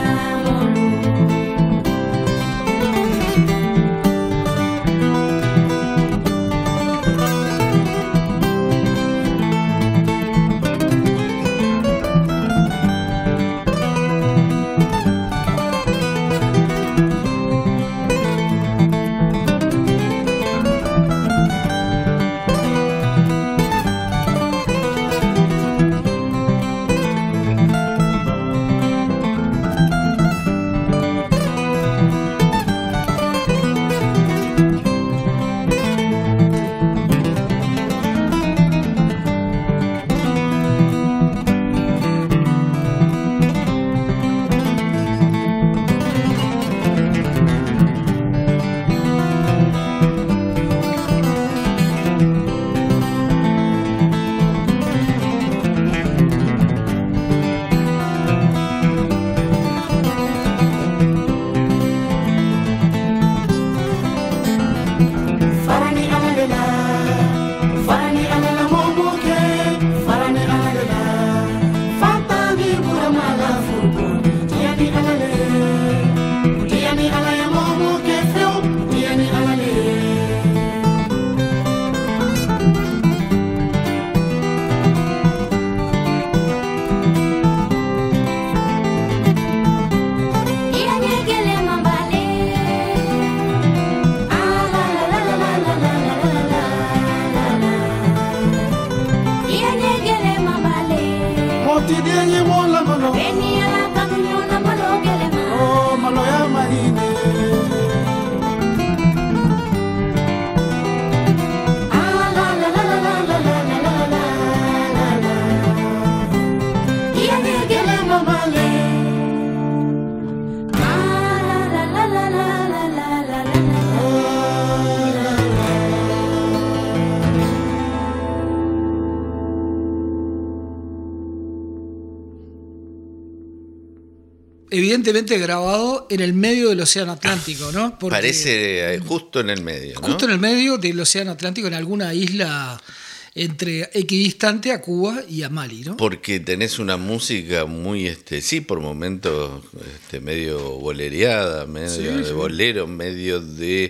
Evidentemente grabado en el medio del Océano Atlántico, ¿no? Porque parece justo en el medio, ¿no? Justo en el medio del Océano Atlántico, en alguna isla entre equidistante a Cuba y a Mali, ¿no? Porque tenés una música muy, este, sí, por momentos este, medio bolereada, medio Sí, de sí. bolero, medio de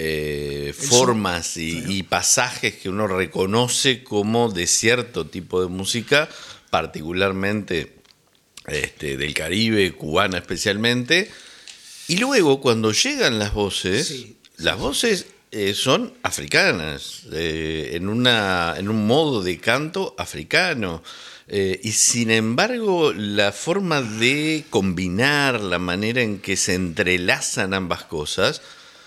eh, formas y, y pasajes que uno reconoce como de cierto tipo de música, particularmente este, del Caribe, cubana especialmente. Y luego cuando llegan las voces, Sí. las voces eh, son africanas, eh, en, una, en un modo de canto africano. Eh, y sin embargo, la forma de combinar, la manera en que se entrelazan ambas cosas,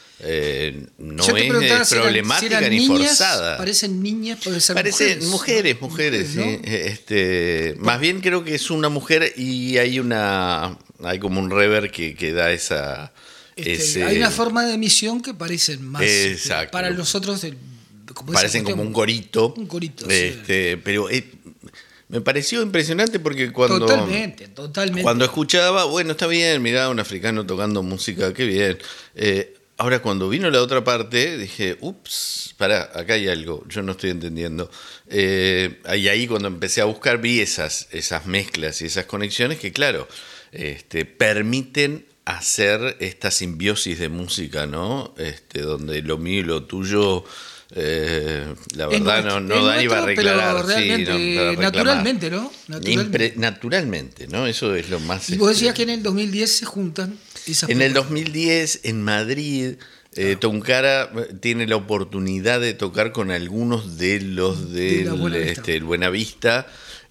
eh, no Yo te es preguntaba eh, si eran- problemática si eran ni niñas, forzada. Parecen niñas, pueden ser Parecen mujeres, mujeres, ¿no? sí. Este, más bien creo que es una mujer y hay una hay como un reverb que, que da esa Este, ese- Hay una forma de emisión que parecen más. este, Exacto. para nosotros, el- como esa parecen cuestión- como un corito. Un corito, sí. Este, pero eh, me pareció impresionante porque cuando Totalmente, totalmente. Cuando escuchaba, bueno, está bien, mirá, un africano tocando música, qué bien. Eh, ahora, cuando vino la otra parte, dije, ups, pará, acá hay algo, yo no estoy entendiendo. Eh, y ahí cuando empecé a buscar, vi esas, esas mezclas y esas conexiones que, claro, este, permiten hacer esta simbiosis de música, ¿no? Este, donde lo mío y lo tuyo, eh, la verdad, nuestro, no, no da ni para reclamar. Realmente, sí, no, para naturalmente, ¿no? Naturalmente. Impre, naturalmente, ¿no? Eso es lo más... Y vos este, decías que en el dos mil diez se juntan esas en el propuestas. dos mil diez, en Madrid, eh, Tonkara tiene la oportunidad de tocar con algunos de los De la del Buenavista. este, el Buenavista,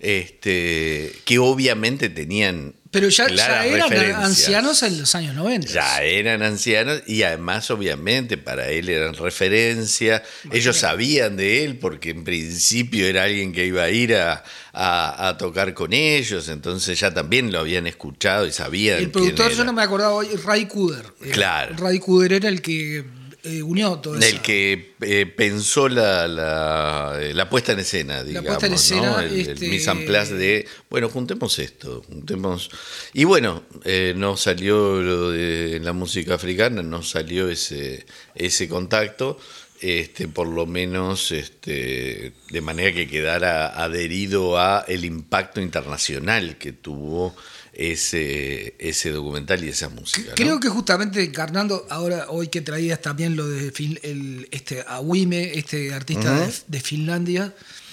este, que obviamente tenían Pero ya, ya claras eran referencias. ancianos en los años noventa. Ya eran ancianos y además obviamente para él eran referencia, ellos sabían de él porque en principio era alguien que iba a ir a, a, a tocar con ellos, entonces ya también lo habían escuchado y sabían El productor, quién yo era. no me acordaba hoy, Ray Cooder. Eh, Claro. Ray Cooder era el que eh, unió todo eso. El que eh, pensó la, la, la puesta en escena, digamos, puesta en escena, ¿no? El, este- el mise en place de, bueno, juntemos esto, juntemos... Y bueno, eh, no salió lo de la música africana, no salió ese, ese contacto, este, por lo menos este, de manera que quedara adherido a el impacto internacional que tuvo ese, ese documental y esa música, ¿no? Creo que justamente encarnando, ahora hoy que traías también lo de Fin- el, este, Awime, este artista Ujú. de, de Finlandia,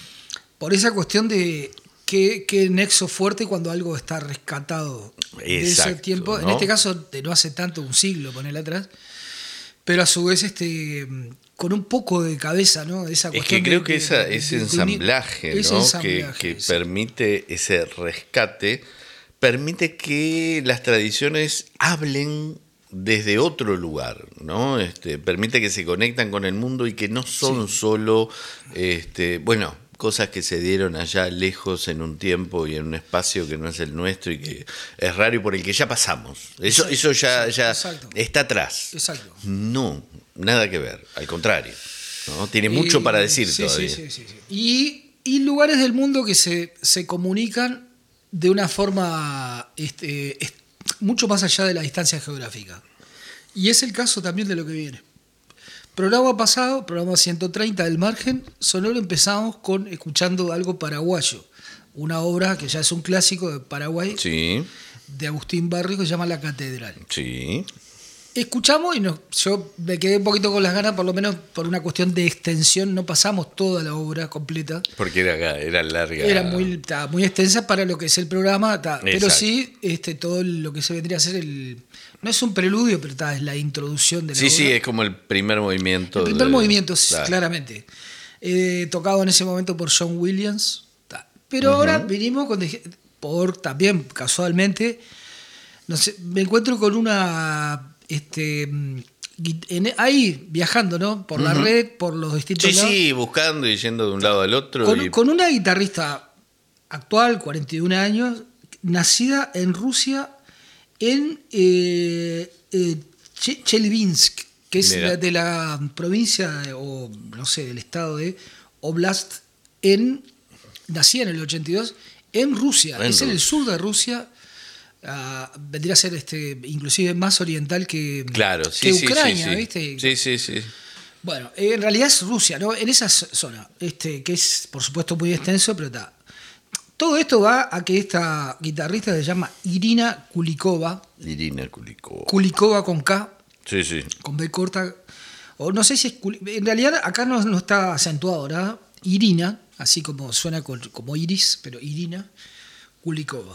por esa cuestión de qué, qué nexo fuerte cuando algo está rescatado de ese Exacto, tiempo, en ¿no? este caso de no hace tanto, un siglo, ponerle atrás, pero a su vez este con un poco de cabeza, ¿no? Esa Es cuestión que creo de- que de- esa, de- ese de unir- ensamblaje, ese ¿no? ensamblaje, que, que sí. permite ese rescate, permite que las tradiciones hablen desde otro lugar, ¿no? Este, permite que se conectan con el mundo y que no son solo, este, bueno, cosas que se dieron allá lejos en un tiempo y en un espacio que no es el nuestro y que es raro y por el que ya pasamos. Eso, Exacto, eso ya, ya exacto. está atrás. Exacto. No, nada que ver, al contrario, ¿no? Tiene mucho Eh, para decir sí, todavía. sí, sí, sí, sí. Y, y lugares del mundo que se, se comunican de una forma este, es- mucho más allá de la distancia geográfica. Y es el caso también de lo que viene. Programa pasado, programa ciento treinta del Margen Sonoro, empezamos con escuchando algo paraguayo. Una obra que ya es un clásico de Paraguay, Sí, de Agustín Barrios, que se llama La Catedral. sí. Escuchamos y nos, yo me quedé un poquito con las ganas, por lo menos por una cuestión de extensión, no pasamos toda la obra completa. Porque era, era larga. Era muy, ta, muy extensa para lo que es el programa, ta, pero Exacto. sí este, todo lo que se vendría a ser el... No es un preludio, pero ta, es la introducción de la Sí, obra. sí, es como el primer movimiento. El primer de- movimiento, sí, claro. claramente. Eh, tocado en ese momento por John Williams. ta. Pero ahora vinimos con, por también casualmente, no sé, me encuentro con una... Este, gui- en- ahí viajando, ¿no? Por la red, por los distintos Sí, lados. sí, buscando y yendo de un lado al otro. Con, y- con una guitarrista actual, cuarenta y un años, nacida en Rusia, en eh, eh, Che- Chelyabinsk, que es Mira. la- de la provincia, de- o no sé, del estado de Oblast, en, nacida en el ochenta y dos, en Rusia. En es en el Rusia. sur de Rusia. ah, vendría a ser este, inclusive más oriental que, Claro, sí, que sí, Ucrania, sí, sí. ¿viste? Sí, sí, sí. Bueno, eh, en realidad es Rusia, ¿no? En esa z- zona, este, que es por supuesto muy extenso, pero está. Todo esto va a que esta guitarrista se llama Irina Kulikova, Irina Kulikova. Kulikova con K, Sí, sí. con B corta, o no sé si es. Kuli- En realidad acá no, no está acentuado, ¿verdad? Irina, así como suena con- como Iris, pero Irina Kulikova.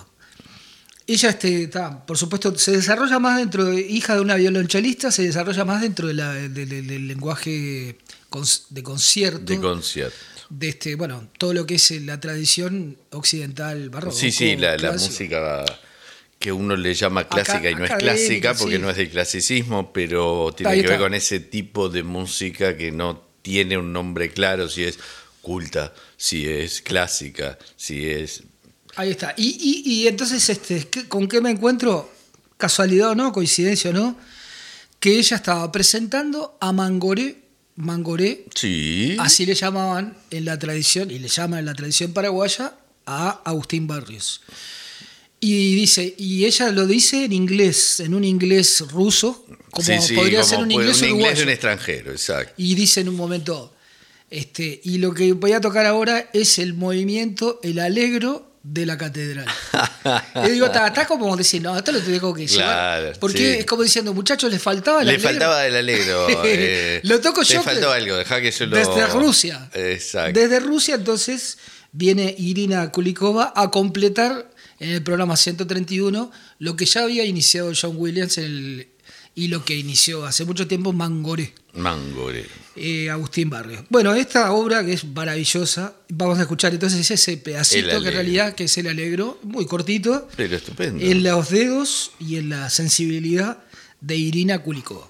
Ella, este, está, por supuesto, se desarrolla más dentro de, hija de una violonchelista, se desarrolla más dentro de la- de- de- del lenguaje cons- de concierto. De concierto. de este, bueno, todo lo que es la tradición occidental barroco. Sí, sí, la, la clásico. música que uno le llama clásica Acá- y no es académica, clásica porque sí. no es del clasicismo, pero tiene Ahí que ver está. con ese tipo de música que no tiene un nombre claro, si es culta, si es clásica, si es... Ahí está. Y, y, y entonces, este, ¿qué- ¿con qué me encuentro? Casualidad o no, coincidencia o no, que ella estaba presentando a Mangoré, Mangoré, Sí. así le llamaban en la tradición, y le llaman en la tradición paraguaya, a Agustín Barrios. Y dice, y ella lo dice en inglés, en un inglés ruso, como Sí, sí, podría como ser un puede- inglés un inglés uruguayo. de un extranjero, exacto. Y dice en un momento, este, y lo que voy a tocar ahora es el movimiento, el alegro de la catedral. Y digo, está, está como decir, no, esto lo tengo que llevar. Claro, porque sí. es como diciendo, muchachos, les faltaba el Le alegro. faltaba el alegro. eh, Lo toco yo. Le faltó algo, dejá que yo lo... Desde Rusia. Exacto. Desde Rusia, entonces, viene Irina Kulikova a completar en el programa ciento treinta y uno lo que ya había iniciado John Williams en el, y lo que inició hace mucho tiempo Mangoré. Mangoré. Eh, Agustín Barrios. Bueno, esta obra que es maravillosa, vamos a escuchar entonces ese pedacito que en realidad que es el Alegro, muy cortito, Pero estupendo. en los dedos y en la sensibilidad de Irina Kulikova.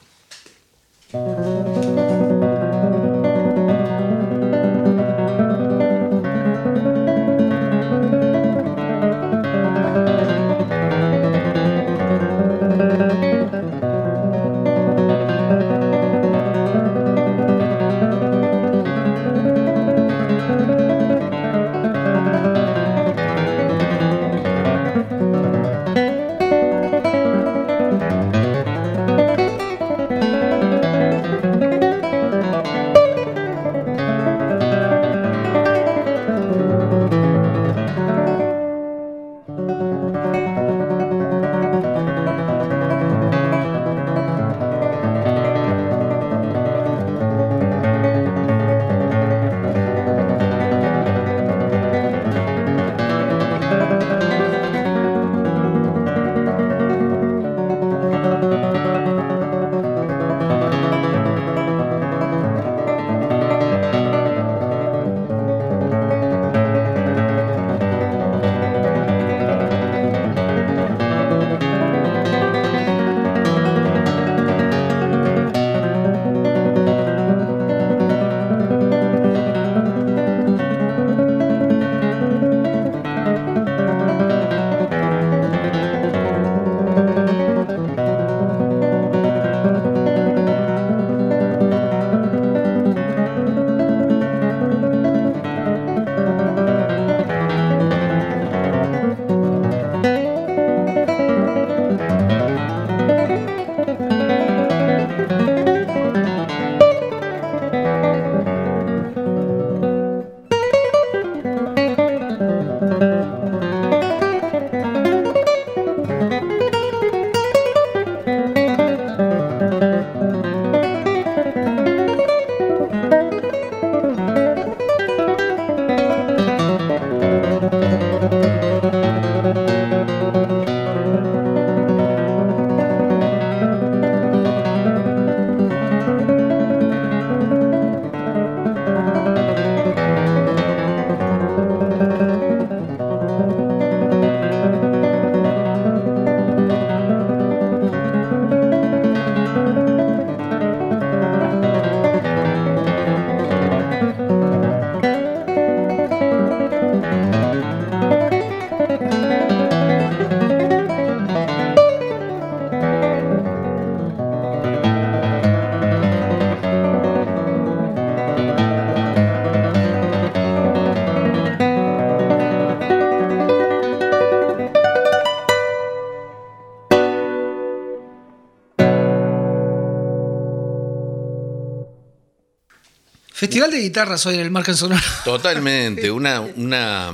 Festival de guitarras hoy en el Margen Sonoro. Totalmente, una, una,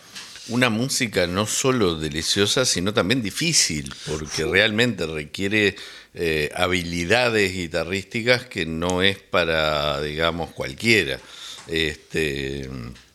una música no solo deliciosa, sino también difícil, porque realmente requiere eh, habilidades guitarrísticas que no es para, digamos, cualquiera. Este,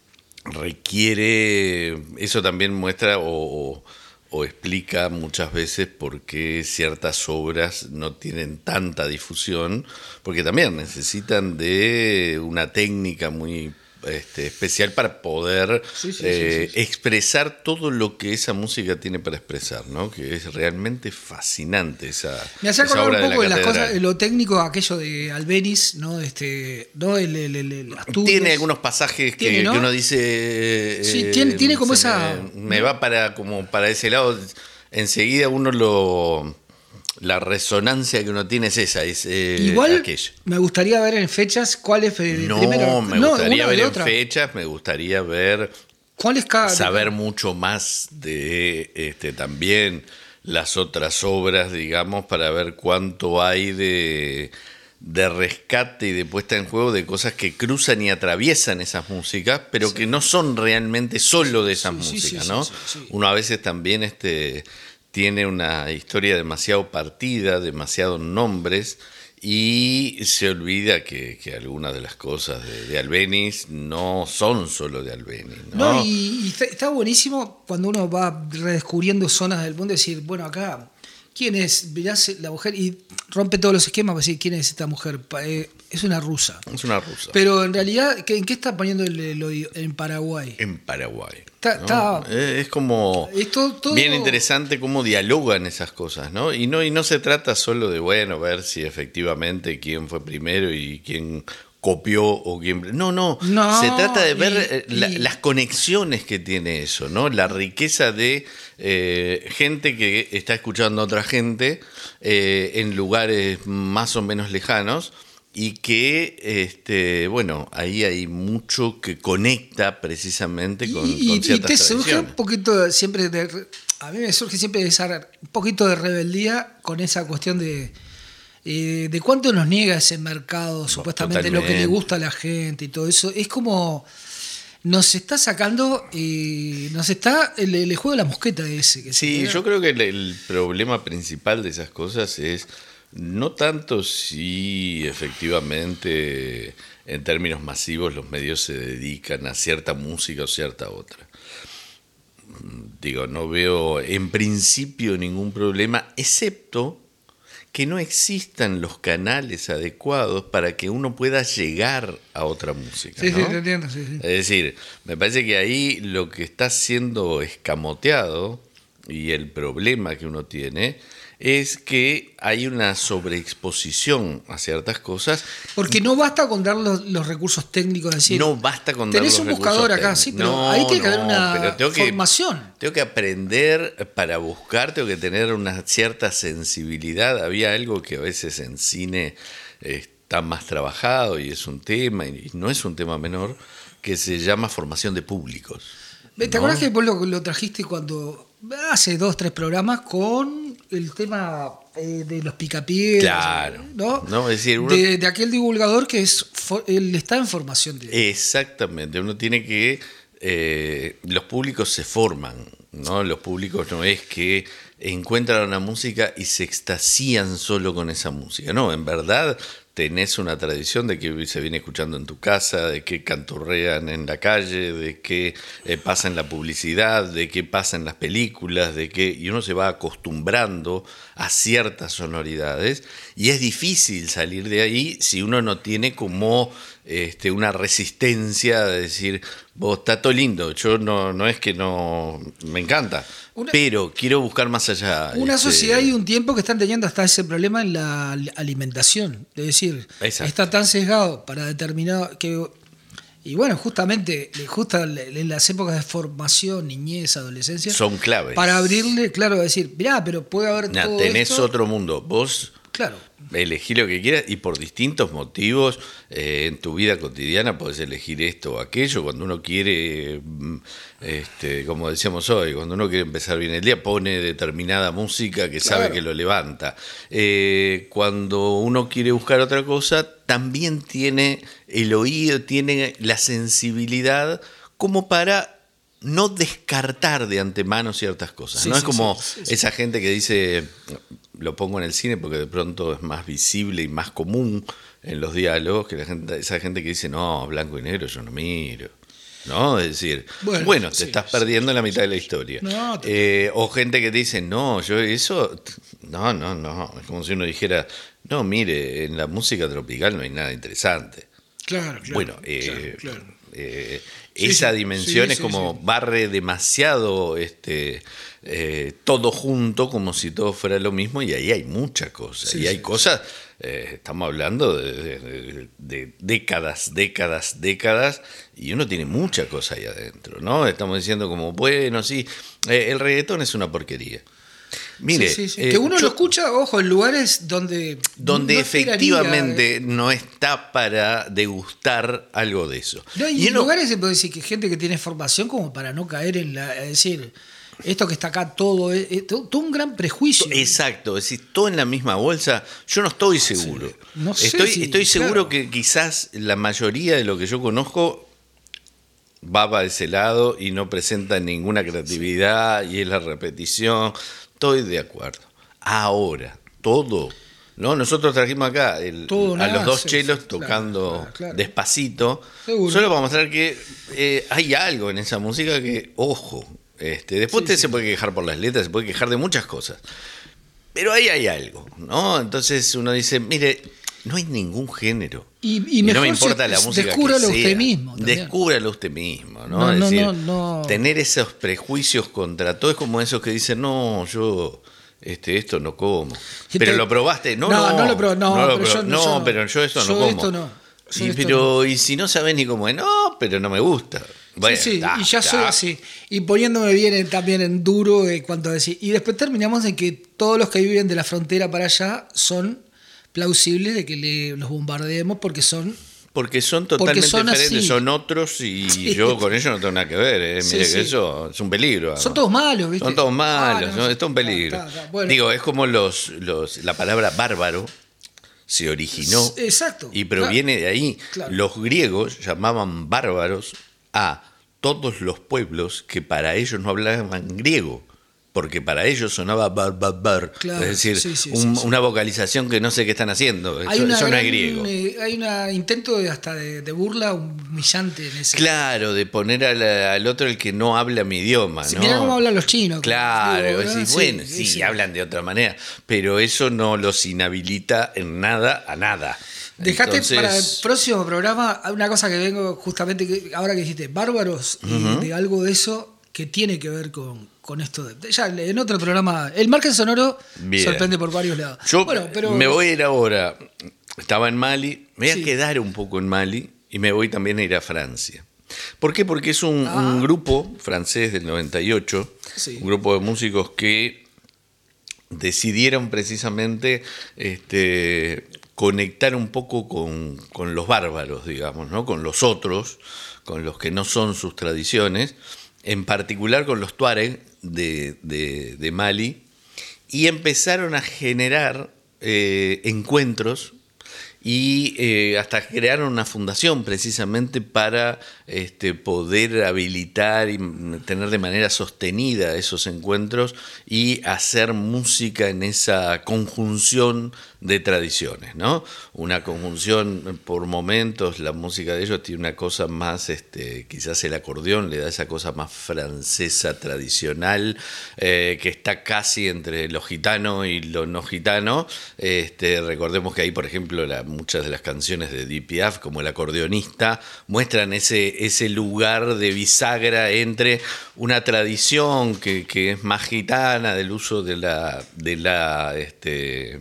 requiere, eso también muestra o, o, o explica muchas veces por qué ciertas obras no tienen tanta difusión, porque también necesitan de una técnica muy este, especial para poder sí, sí, eh, sí, sí, sí. expresar todo lo que esa música tiene para expresar, ¿no? Que es realmente fascinante esa, Me hace esa acordar obra un poco de de, la las catedral. cosas, de lo técnico, aquello de Albéniz, ¿no? Este, ¿no? El, el, el, el Asturias. Tiene algunos pasajes que, Tiene, ¿no? que uno dice. Sí, eh, tiene- tiene como se esa- Me, me va para, como para ese lado. Enseguida uno lo. La resonancia que uno tiene es esa, es eh, Igual aquello. me gustaría ver en fechas cuál es eh, No, primero. me No, gustaría una de ver en otra. fechas, me gustaría ver. ¿Cuál es cada? Saber mucho más de este también las otras obras, digamos, para ver cuánto hay de, de rescate y de puesta en juego de cosas que cruzan y atraviesan esas músicas, pero sí. que no son realmente solo de esas sí, músicas, sí, sí, ¿no? Sí, sí, sí. Uno a veces también este, tiene una historia demasiado partida, demasiados nombres, y se olvida que, que algunas de las cosas de, de Albéniz no son solo de Albéniz, ¿no? No, y, y está, está buenísimo cuando uno va redescubriendo zonas del mundo, decir, bueno, acá, ¿quién es? Mirás la mujer y rompe todos los esquemas para decir, ¿quién es esta mujer? Eh, es una rusa. Es una rusa. Pero en realidad, ¿en qué está poniendo el, el odio? En Paraguay. En Paraguay. Está, ¿no? está, es como es todo, todo... bien interesante cómo dialogan esas cosas, ¿no? Y no y no se trata solo de, bueno, ver si efectivamente quién fue primero y quién copió o quién... No, no, no se trata de ver y, la, y... las conexiones que tiene eso, ¿no? La riqueza de eh, gente que está escuchando a otra gente eh, en lugares más o menos lejanos, y que, este, bueno, ahí hay mucho que conecta precisamente con, y, con y, ciertas y te surge tradiciones. un poquito siempre de... A mí me surge siempre esa, un poquito de rebeldía con esa cuestión de... Eh, de cuánto nos niega ese mercado, supuestamente Totalmente. Lo que le gusta a la gente y todo eso. Es como... Nos está sacando, eh, nos está el, el juego de la mosqueta ese. Que Sí, se yo creo que el, el problema principal de esas cosas es no tanto si efectivamente en términos masivos los medios se dedican a cierta música o cierta otra. Digo, no veo en principio ningún problema, excepto que no existan los canales adecuados para que uno pueda llegar a otra música. Sí, ¿no? sí, te entiendo. Sí, sí. Es decir, me parece que ahí lo que está siendo escamoteado y el problema que uno tiene es que hay una sobreexposición a ciertas cosas. Porque no basta con dar los, los recursos técnicos, decir, no basta con dar tenés los un recursos buscador acá, técnicos. sí, pero no, hay que no, haber una pero tengo que, formación. Tengo que aprender para buscar, tengo que tener una cierta sensibilidad. Había algo que a veces en cine está más trabajado y es un tema, y no es un tema menor, que se llama formación de públicos. ¿Te ¿no? acuerdas que vos lo, lo trajiste cuando hace dos, tres programas con el tema eh, de los picapiedras? Claro. ¿No? No, es decir, uno... de, de aquel divulgador que es for, él está en formación. De... Exactamente, uno tiene que... Eh, los públicos se forman, ¿no? Los públicos no es que encuentran una música y se extasían solo con esa música. No, en verdad tenés una tradición de que se viene escuchando en tu casa, de que canturrean en la calle, de que eh, pasa en la publicidad, de que pasa en las películas, de que y uno se va acostumbrando a ciertas sonoridades, y es difícil salir de ahí si uno no tiene como este, una resistencia de decir, vos está todo lindo, yo no, no es que no me encanta, una, pero quiero buscar más allá. Una este, sociedad y un tiempo que están teniendo hasta ese problema en la alimentación, es decir, exacto. Está tan sesgado para determinado que, y bueno, justamente justo en las épocas de formación, niñez, adolescencia, son claves para abrirle, claro, decir, mirá, pero puede haber nah, todo tenés esto. Otro mundo, vos claro. Elegí lo que quieras y por distintos motivos eh, en tu vida cotidiana podés elegir esto o aquello. Cuando uno quiere, este, como decíamos hoy, cuando uno quiere empezar bien el día, pone determinada música que claro. sabe que lo levanta. Eh, cuando uno quiere buscar otra cosa, también tiene el oído, tiene la sensibilidad como para no descartar de antemano ciertas cosas. Sí, no sí, es como sí, sí, esa gente que dice... Lo pongo en el cine porque de pronto es más visible y más común en los diálogos que la gente, esa gente que dice, no, blanco y negro yo no miro. ¿No? Es decir, bueno, bueno te sí, estás perdiendo sí, la mitad sí, de la historia. No, te... eh, o gente que dice, no, yo eso, no, no, no. Es como si uno dijera, no, mire, en la música tropical no hay nada interesante. Claro, claro. Bueno, eh, claro, claro. Eh, sí, esa sí, dimensión sí, es como sí, sí. barre demasiado este eh, todo junto como si todo fuera lo mismo, y ahí hay muchas cosas sí, y hay sí, cosas eh, estamos hablando de, de, de décadas décadas décadas y uno tiene mucha cosa ahí adentro, ¿no? Estamos diciendo como bueno, sí, eh, el reggaetón es una porquería. Mire, sí, sí, sí. Eh, que uno yo, lo escucha, ojo, en lugares donde donde no efectivamente esperaría. no está para degustar algo de eso. No, y, y en uno, lugares se puede decir que gente que tiene formación como para no caer en la, es decir, Esto que está acá todo, es, es todo, todo un gran prejuicio. Exacto, es decir, todo en la misma bolsa, yo no estoy seguro. Sí. No sé estoy si- estoy seguro claro. que quizás la mayoría de lo que yo conozco va para ese lado y no presenta ninguna creatividad y es la repetición. Estoy de acuerdo. Ahora, todo, ¿no? Nosotros trajimos acá el- Todo a nada, los dos sí, chelos sí, claro, tocando claro, claro. despacito, Seguro. solo para mostrar que eh, hay algo en esa música que, ojo, este, después Sí, usted sí. se puede quejar por las letras, se puede quejar de muchas cosas, pero ahí hay algo, ¿no? Entonces uno dice, mire, no hay ningún género. Y, y Y mejor no me importa se- la música descúbralo que sea. usted mismo. también. Descúbralo usted mismo, ¿no? No, es no, decir, no, no. tener esos prejuicios contra todo es como esos que dicen, no, yo este, esto no como. Y Pero te- lo probaste, no, No, no, no lo probé, no, lo pero probé. yo- no, yo no. pero yo esto no Yo como. esto no. Yo Y, esto pero, y si no sabes ni cómo es, no, pero no me gusta. Bueno, sí, sí, ta, y ya ta. soy así. Y poniéndome bien en- también en duro en cuanto a decir. Y después terminamos en que todos los que viven de la frontera para allá son plausibles de que le, los bombardeemos porque son. Porque son totalmente son diferentes, así. son otros y Sí. yo con ellos no tengo nada que ver. ¿eh? Sí, Mire sí. que eso es un peligro. Son además. todos malos, ¿viste? Son todos malos, Ah, ¿no? Esto es un peligro. ta, ta, ta. Bueno. Digo, es como los, los la palabra bárbaro se originó Exacto. y proviene de ahí. Claro. Los griegos llamaban bárbaros a todos los pueblos que para ellos no hablaban griego, porque para ellos sonaba bar, bar, bar. Claro, Es decir, sí, sí, un- sí, sí. una vocalización que no sé qué están haciendo. Hay Eso, una eso no es gran, griego. eh, hay un intento de, hasta de, de burla humillante en ese. Claro, de poner al, al otro el que no habla mi idioma, Sí, ¿no? mirá cómo hablan los chinos. Claro, Digo, vos ¿verdad? decís, Sí, bueno, sí, sí, sí. hablan de otra manera, pero eso no los inhabilita en nada a nada. Dejate Entonces, para el próximo programa una cosa que vengo justamente, que, ahora que dijiste, bárbaros, y de algo de eso que tiene que ver con, con esto. De, ya en otro programa, el margen sonoro Bien. sorprende por varios lados. Yo Bueno, pero, me voy a ir ahora, estaba en Mali, me voy Sí. a quedar un poco en Mali y me voy también a ir a Francia. ¿Por qué? Porque es un, Ah. un grupo francés del noventa y ocho, Sí. un grupo de músicos que decidieron precisamente este, conectar un poco con, con los bárbaros, digamos, ¿no? Con los otros, con los que no son sus tradiciones, en particular con los tuareg de, de, de Mali, y empezaron a generar eh, encuentros y eh, hasta crearon una fundación precisamente para este, poder habilitar y tener de manera sostenida esos encuentros y hacer música en esa conjunción de tradiciones, ¿no? Una conjunción, por momentos, la música de ellos tiene una cosa más, este, quizás el acordeón le da esa cosa más francesa tradicional, eh, que está casi entre lo gitano y lo no gitano. Este, recordemos que ahí, por ejemplo, la, muchas de las canciones de Edith Piaf, como El acordeonista, muestran ese, ese lugar de bisagra entre una tradición que, que es más gitana del uso de la... De la este,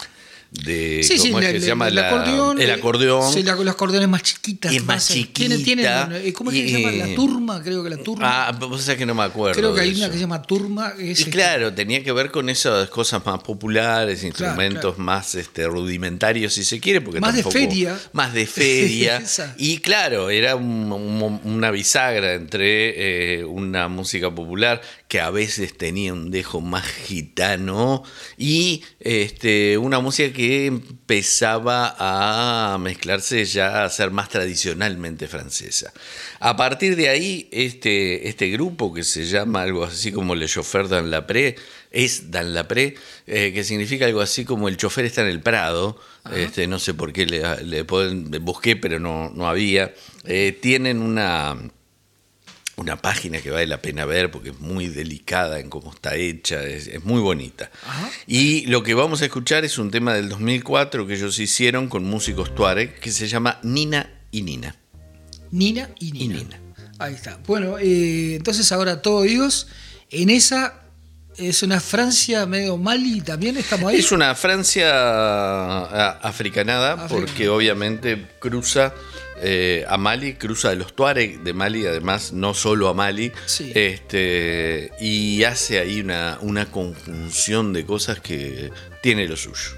de sí, sí, ¿cómo es la- que la- se llama? el La- acordeón. el acordeón. Sí, la- los acordeones más chiquitas. Y es más eh, tienen- chiquita, tienen, eh, ¿cómo es que y- se llama? La turma, creo que la turma. Ah, vos sabés que no me acuerdo. creo que de hay una eso. que se llama turma. que es Y este- claro, tenía que ver con esas cosas más populares, instrumentos claro. más este, rudimentarios, si se quiere, porque Más de tampoco- feria. Más de feria. Esa. Y claro, era un- un- una bisagra entre eh, una música popular que a veces tenía un dejo más gitano y este, una música que empezaba a mezclarse ya a ser más tradicionalmente francesa. A partir de ahí, este, este grupo que se llama algo así como Le Chauffeur dans la Pré, es dans la Pré, eh, que significa algo así como el chofer está en el Prado. Este, no sé por qué le, le pueden- le busqué, pero no, no había. Eh, tienen una... una página que vale la pena ver porque es muy delicada en cómo está hecha, es, es muy bonita. Ajá. Y lo que vamos a escuchar es un tema del dos mil cuatro que ellos hicieron con músicos tuareg que se llama Nina y Nina. Nina y Nina. Y Nina. Ahí está. Bueno, eh, entonces ahora todo oídos. En esa es una Francia medio Mali, también estamos ahí. Es una Francia ah, africanada Africana. porque obviamente cruza eh, a Mali, cruza a los tuareg de Mali, además no solo a Mali, Sí. este, y hace ahí una, una conjunción de cosas que tiene lo suyo.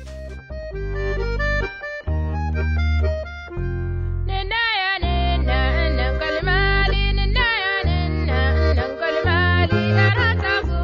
Nena, nena, nena, kalmali, nena, nena, nena, kalmali, arata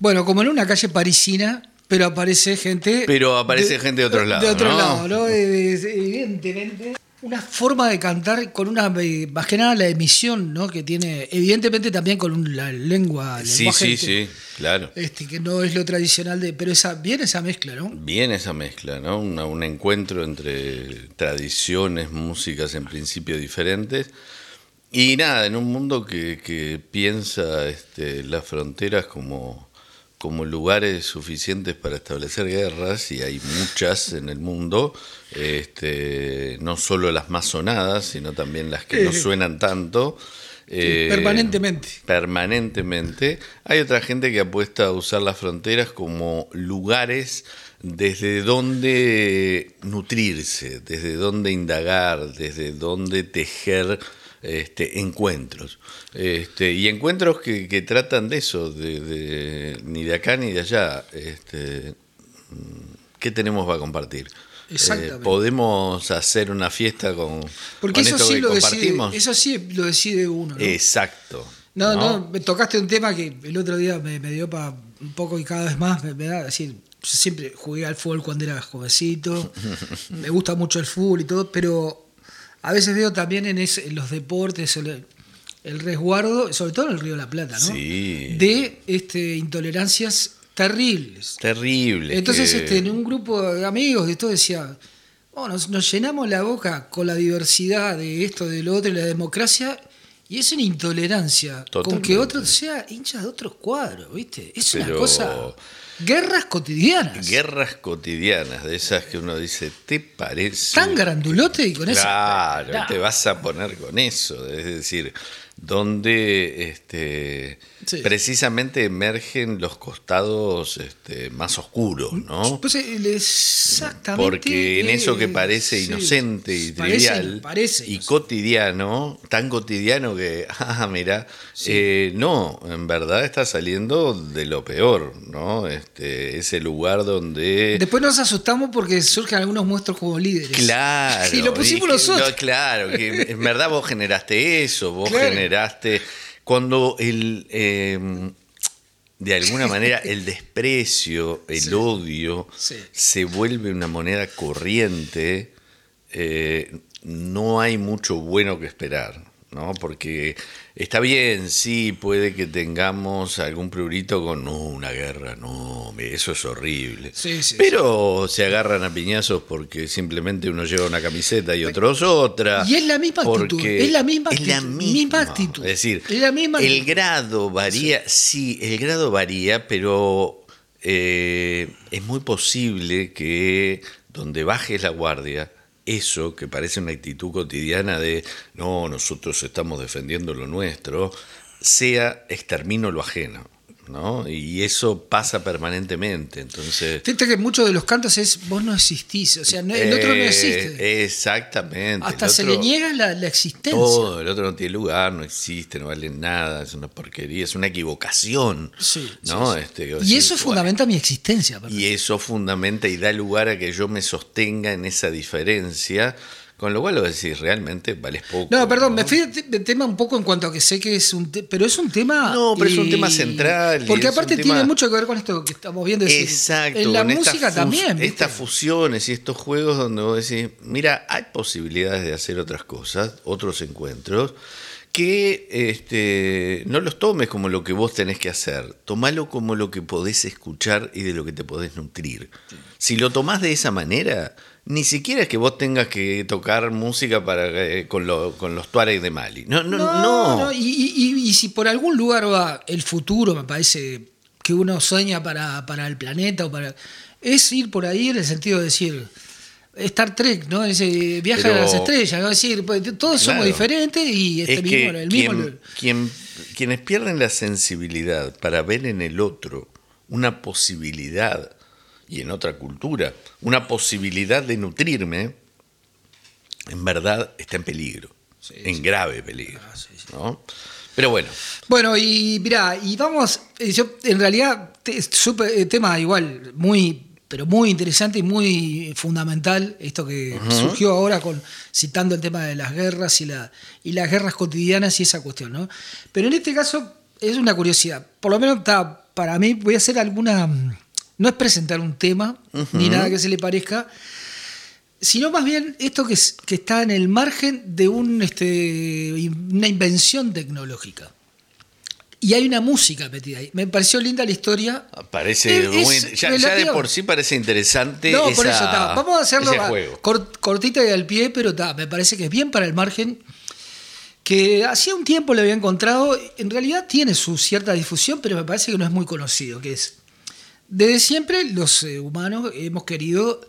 Bueno, como en una calle parisina, pero aparece gente... Pero aparece gente de otros lados, De otro ¿no? lado, ¿no? Es- es- Evidentemente, una forma de cantar con una... eh, Más que nada la emisión, ¿no? Que tiene, evidentemente también con un- la lengua... Sí, lenguaje sí, que, sí, claro. Este, que no es lo tradicional, de pero esa bien esa mezcla, ¿no? Bien esa mezcla, ¿no? Una- un encuentro entre tradiciones, músicas en principio diferentes. Y nada, en un mundo que, que piensa este, las fronteras como, como lugares suficientes para establecer guerras, y hay muchas en el mundo, este, no solo las más sonadas, sino también las que no Eh, suenan tanto. eh, permanentemente. Permanentemente. Hay otra gente que apuesta a usar las fronteras como lugares desde donde nutrirse, desde donde indagar, desde donde tejer este, encuentros. Este, y encuentros que, que tratan de eso, de, de- ni de acá ni de allá. Este, ¿qué tenemos para compartir? Exactamente. Eh, podemos hacer una fiesta con, Porque con eso esto sí que lo decide, compartimos. eso sí lo decide uno, ¿no? Exacto. No, no, me tocaste un tema que el otro día me, me dio para un poco y cada vez más me, me da, decir, yo siempre jugué al fútbol cuando era jovencito, me gusta mucho el fútbol y todo, pero a veces veo también en, ese- en los deportes el, el resguardo, sobre todo en el Río de la Plata, ¿no? Sí. De este, intolerancias terribles. Terrible. Entonces, que- este, en un grupo de amigos de todo decía, oh, nos, nos llenamos la boca con la diversidad de esto, de lo otro, y la democracia, y es una intolerancia con Totalmente. que otro sea hincha de otros cuadros, ¿viste? Es una Pero- cosa. Guerras cotidianas. Guerras cotidianas, de esas que uno dice, ¿te parece? Tan grandulote y con eso. Claro, Nah. te vas a poner con eso. Es decir, donde este, Sí. precisamente emergen los costados este, más oscuros, ¿no? Pues, eh, exactamente. Porque en eso que parece sí, inocente y parece- trivial parece y inocente. cotidiano, tan cotidiano que, ah, mira, eh, no, en verdad está saliendo de lo peor, ¿no? Este, ese lugar donde... Después nos asustamos porque surgen algunos monstruos como líderes. Claro. Y lo pusimos que- nosotros. no, claro, que en verdad vos generaste eso, vos Claro. generaste... Cuando el... eh, de alguna manera el desprecio, el Sí. odio, Sí. se vuelve una moneda corriente, eh, no hay mucho bueno que esperar, ¿no? Porque está bien, sí, puede que tengamos algún prurito con no, una guerra, no, eso es horrible. Sí, sí, Pero se agarran a piñazos porque simplemente uno lleva una camiseta y otros otra. Y es la misma actitud, porque es la misma es la actitud, misma. misma actitud. Es decir, Es la misma el actitud. grado varía, sí. el grado varía, pero eh, es muy posible que donde bajes la guardia, eso que parece una actitud cotidiana de no, nosotros estamos defendiendo lo nuestro, sea extermino lo ajeno, ¿no? Y eso pasa permanentemente. Entonces, Fíjate que muchos de los cantos es vos no existís, o sea, no- el otro no eh, existe. Exactamente. Hasta el se otro- le niega la, la existencia. todo, el otro no tiene lugar, no existe, no vale nada, es una porquería, es una equivocación. Sí, ¿no? sí, sí. Este, que Y decís, eso bueno, fundamenta mi existencia. perdón. Y eso fundamenta y da lugar a que yo me sostenga en esa diferencia, con lo cual lo decís, realmente vales poco. No, perdón, ¿no? me fui de, te- de tema un poco en cuanto a que sé que es un te- pero es un tema. No, pero es un eh, tema central y Porque es un aparte tema- tiene mucho que ver con esto que estamos viendo. es decir, Exacto, en la con estas música fus- también. ¿viste? Estas fusiones y estos juegos donde vos decís, mira, hay posibilidades de hacer otras cosas, otros encuentros, que este, no los tomes como lo que vos tenés que hacer, tomalo como lo que podés escuchar y de lo que te podés nutrir. Si lo tomás de esa manera, ni siquiera es que vos tengas que tocar música para, eh, con, lo- con los Tuareg de Mali. No, no, no. No, no, Y, y- y- y si por algún lugar va el futuro, me parece que uno sueña para, para el planeta o para. Es ir por ahí en el sentido de decir. Star Trek, ¿no? Ese viaje Pero- a las estrellas, ¿no? Es decir, pues, todos somos Claro. diferentes y este Es mismo, que el mismo. quien- quien- quienes pierden la sensibilidad para ver en el otro una posibilidad, y en otra cultura, una posibilidad de nutrirme, en verdad está en peligro, Sí, en sí. grave peligro. Ah, sí, sí. ¿no? Pero bueno, Bueno, y mirá, y vamos, eh, yo en realidad, te- súper- eh, tema igual, muy, pero muy interesante y muy fundamental, esto que surgió ahora con citando el tema de las guerras y, la, y las guerras cotidianas y esa cuestión, ¿no? Pero en este caso es una curiosidad, por lo menos está, para mí, voy a hacer alguna... No es presentar un tema, uh-huh. ni nada que se le parezca, sino más bien esto que, es, que está en el margen de un, este, una invención tecnológica. Y hay una música metida ahí. Me pareció linda la historia. Parece es, muy, es ya, ya de por sí parece interesante. No, esa, por eso está. Vamos a hacerlo juego. Cort, cortita y al pie, pero está. Me parece que es bien para el margen. Que hacía un tiempo le había encontrado. En realidad tiene su cierta difusión, pero me parece que no es muy conocido. Que es, desde siempre los eh, humanos hemos querido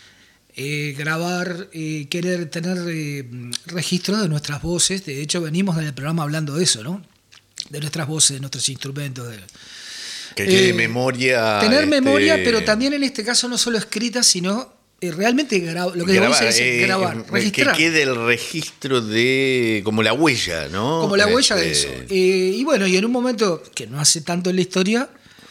eh, grabar, eh, querer tener eh, registros de nuestras voces. De hecho, venimos en el programa hablando de eso, ¿no? De nuestras voces, de nuestros instrumentos. De, que tiene eh, memoria. Tener este, memoria, pero también en este caso no solo escrita, sino eh, realmente gra- lo que grabar, es eh, grabar, registrar. Que quede el registro de. Como la huella, ¿no? Como la huella este... de eso. Eh, y bueno, y en un momento que no hace tanto en la historia,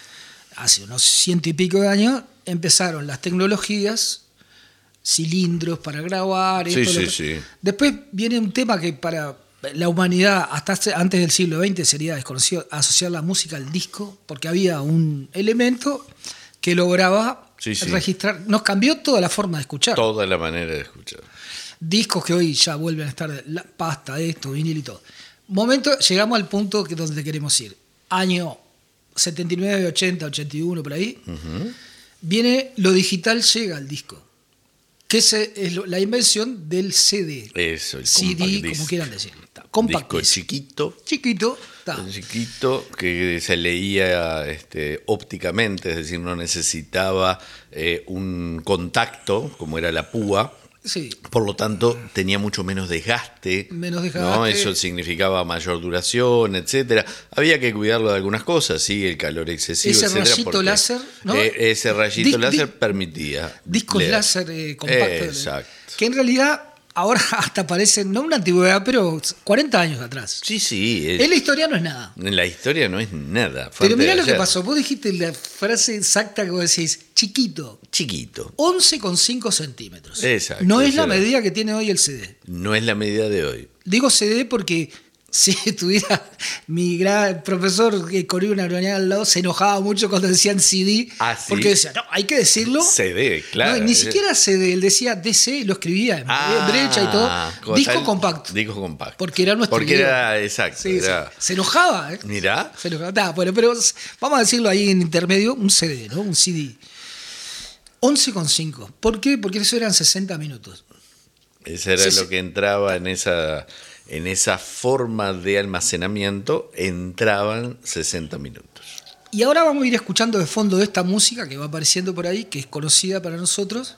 hace unos ciento y pico de años, empezaron las tecnologías, cilindros para grabar. Sí, esto, sí, lo... sí. Después viene un tema que para la humanidad, hasta antes del siglo veinte, sería desconocido, asociar la música al disco, porque había un elemento que lograba sí, sí. registrar. Nos cambió toda la forma de escuchar. Toda la manera de escuchar. Discos que hoy ya vuelven a estar, la pasta, esto, vinil y todo. Momento, llegamos al punto que donde queremos ir. Año setenta y nueve, ochenta, ochenta y uno, por ahí. Uh-huh. Viene, lo digital llega al disco. Que es, es la invención del C D. Eso, el C D, como quieran decirlo. Compact disco chiquito. Chiquito. Chiquito, que se leía este, ópticamente, es decir, no necesitaba eh, un contacto, como era la púa. Sí. Por lo tanto, tenía mucho menos desgaste. Menos desgaste. ¿no? Eso significaba mayor duración, etcétera. Había que cuidarlo de algunas cosas, sí, el calor excesivo, ese etcétera. Rayito porque, láser, ¿no? Eh, ese rayito Dis, láser dis, permitía. Discos leer. láser eh, compactos. Exacto. Que en realidad ahora hasta parecen, no una antigüedad, pero cuarenta años atrás. Sí, sí. Es, en la historia no es nada. En la historia no es nada. Pero mirá lo que pasó. Vos dijiste la frase exacta que vos decís, chiquito. Chiquito. once coma cinco centímetros. Exacto. No es la medida que tiene hoy el C D. No es la medida de hoy. Digo C D porque si tuviera mi gran profesor que corría una reunión al lado, se enojaba mucho cuando decían C D. ¿Ah, sí? Porque decía, no, hay que decirlo. C D, claro. No, ni siquiera C D, él decía D C y lo escribía en ah, brecha y todo. Disco tal, compacto. Disco compacto. Porque era nuestro Porque idioma. era, exacto. Sí, era... sí. Se enojaba, ¿eh? Mirá. Se enojaba. Nah, bueno, pero vamos a decirlo ahí en intermedio, un C D, ¿no? Un C D. once coma cinco. ¿Por qué? Porque eso eran sesenta minutos. Eso era sí, lo que entraba en esa, en esa forma de almacenamiento, entraban sesenta minutos. Y ahora vamos a ir escuchando de fondo esta música que va apareciendo por ahí, que es conocida para nosotros,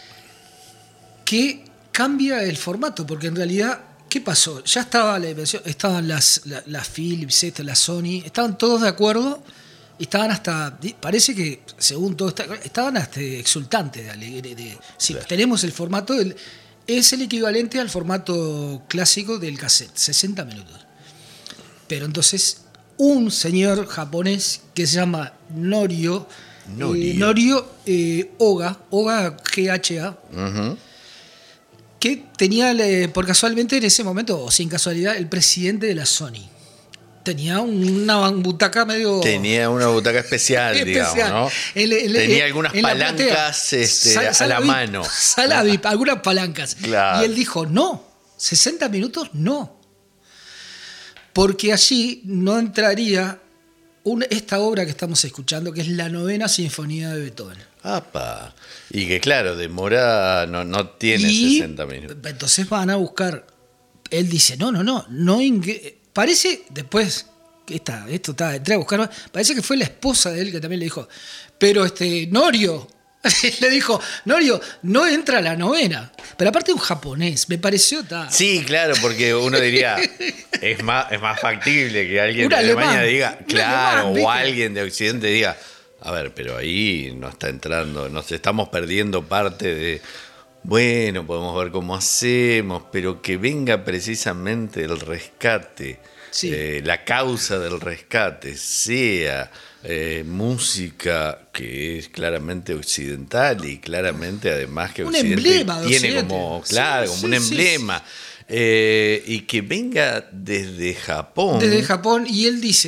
que cambia el formato, porque en realidad, ¿qué pasó? Ya estaba la invención, estaban las, las, las Philips, esta, las Sony, estaban todos de acuerdo. Estaban hasta, parece que según todo, estaban hasta exultantes de alegría. De, si claro. Tenemos el formato, del, es el equivalente al formato clásico del cassette, sesenta minutos. Pero entonces, un señor japonés que se llama Norio, Norio, eh, Norio eh, Oga, Oga G H A, uh-huh. que tenía, por casualmente en ese momento, o sin casualidad, el presidente de la Sony. Tenía una butaca medio... Tenía una butaca especial, especial. digamos, ¿no? El, el, Tenía el, algunas palancas este, sal, sal, a la VIP, mano. Sala V I P, algunas palancas. Claro. Y él dijo, no, sesenta minutos no. Porque allí no entraría una, esta obra que estamos escuchando, que es la novena sinfonía de Beethoven. ¡Apa! Y que claro, demora, no, no tiene y sesenta minutos. Entonces van a buscar... Él dice, no, no, no, no... Ing- Parece, después, esta, esto está, entré a buscar, parece que fue la esposa de él que también le dijo, pero este, Norio, le dijo, Norio, no entra a la novena. Pero aparte un japonés, me pareció... Ta. Sí, claro, porque uno diría, es más, es más factible que alguien un de Alemania alemán, diga, claro, alemán, o alguien de Occidente diga, a ver, pero ahí no está entrando, nos estamos perdiendo parte de... Bueno, podemos ver cómo hacemos, pero que venga precisamente el rescate, sí. eh, la causa del rescate, sea eh, música que es claramente occidental y claramente además que un Occidente emblema de tiene Occidente. como, claro, sí, como sí, un emblema, sí. eh, y que venga desde Japón. Desde Japón, y él dice,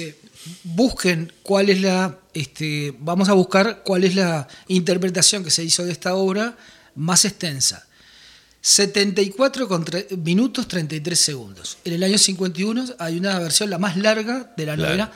busquen cuál es la, este, vamos a buscar cuál es la interpretación que se hizo de esta obra más extensa. setenta y cuatro con tre- minutos treinta y tres segundos. En el año cincuenta y uno hay una versión, la más larga de la Claro. novela.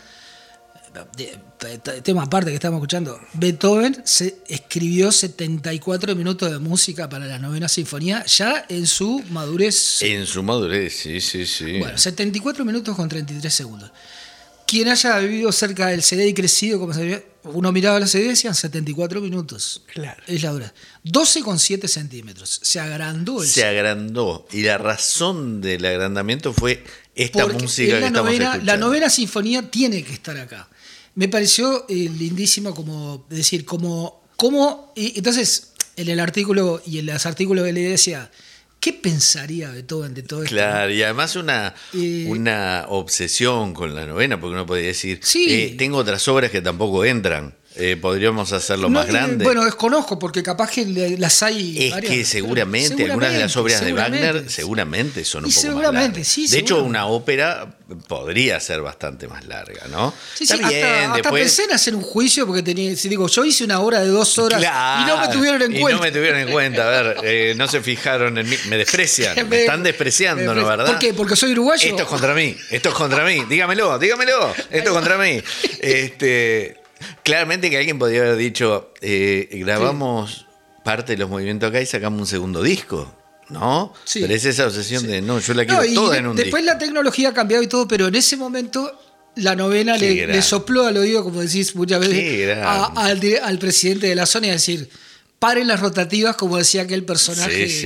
De, de- de- tema aparte que estamos escuchando, Beethoven se escribió setenta y cuatro minutos de música para la novena sinfonía ya en su madurez. En su madurez, sí, sí, sí. Bueno, setenta y cuatro minutos con treinta y tres segundos. Quien haya vivido cerca del C D y crecido, como se ve, uno miraba la C D y decían setenta y cuatro minutos. Claro. Es la dura. doce con siete centímetros. Se agrandó el Se agrandó. Y la razón del agrandamiento fue esta Porque música es la que estamos novena, escuchando. la novena sinfonía tiene que estar acá. Me pareció eh, lindísimo como decir, como, como y entonces en el artículo y en los artículos que le decía, ¿qué pensaría Beethoven de todo esto? Claro, y además una, Eh, una obsesión con la novena, porque uno podría decir, Sí. eh, tengo otras obras que tampoco entran, eh, podríamos hacerlo No, más eh, grande. Bueno, desconozco porque capaz que le- las hay. Es varias, que pero seguramente, algunas de las obras de seguramente, Wagner seguramente son un Y poco seguramente, más largas. sí, de seguro. hecho, una ópera podría ser bastante más larga, ¿no? Sí, sí, Está bien, hasta, hasta después- pensé en hacer un juicio porque tenía, si digo, yo hice una hora de dos horas Claro, y no me tuvieron en y cuenta. no me tuvieron en cuenta, a ver, eh, no se fijaron en mí, me desprecian, me, Me- están despreciando, me- ¿no, verdad? ¿Por qué? ¿Porque soy uruguayo? Esto es contra mí, esto es contra mí, dígamelo, dígamelo, esto es contra mí. Este, claramente que alguien podría haber dicho, eh, grabamos parte de los movimientos acá y sacamos un segundo disco, ¿no? Sí. Pero es esa obsesión Sí. de, no, yo la quiero No, y toda de- en un después disco. la tecnología ha cambiado y todo, pero en ese momento la novena Qué le, grande. le sopló al oído, como decís muchas veces, Qué grande. a- al, dire- al presidente de la Sony a decir, paren las rotativas, como decía aquel personaje Sí, sí.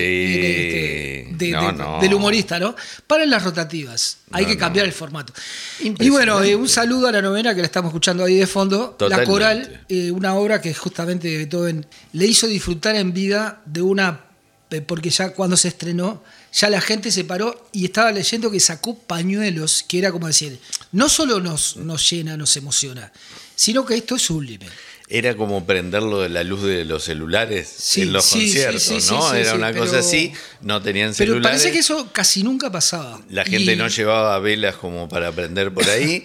de- de- No, de- no. del humorista, ¿no? Paren las rotativas, hay No, que cambiar no. el formato. Impresionante. Y bueno, eh, un saludo a la novena que la estamos escuchando ahí de fondo. Totalmente. La coral, eh, una obra que justamente Beethoven le hizo disfrutar en vida de una, eh, porque ya cuando se estrenó, ya la gente se paró y estaba leyendo que sacó pañuelos, que era como decir, no solo nos, nos llena, nos emociona, sino que esto es sublime. Era como prenderlo de la luz de los celulares Sí, en los sí, conciertos, sí, sí, ¿no? sí, Era sí, una pero- cosa así, no tenían Pero celulares. parece que eso casi nunca pasaba. La gente Y- no llevaba velas como para prender por ahí,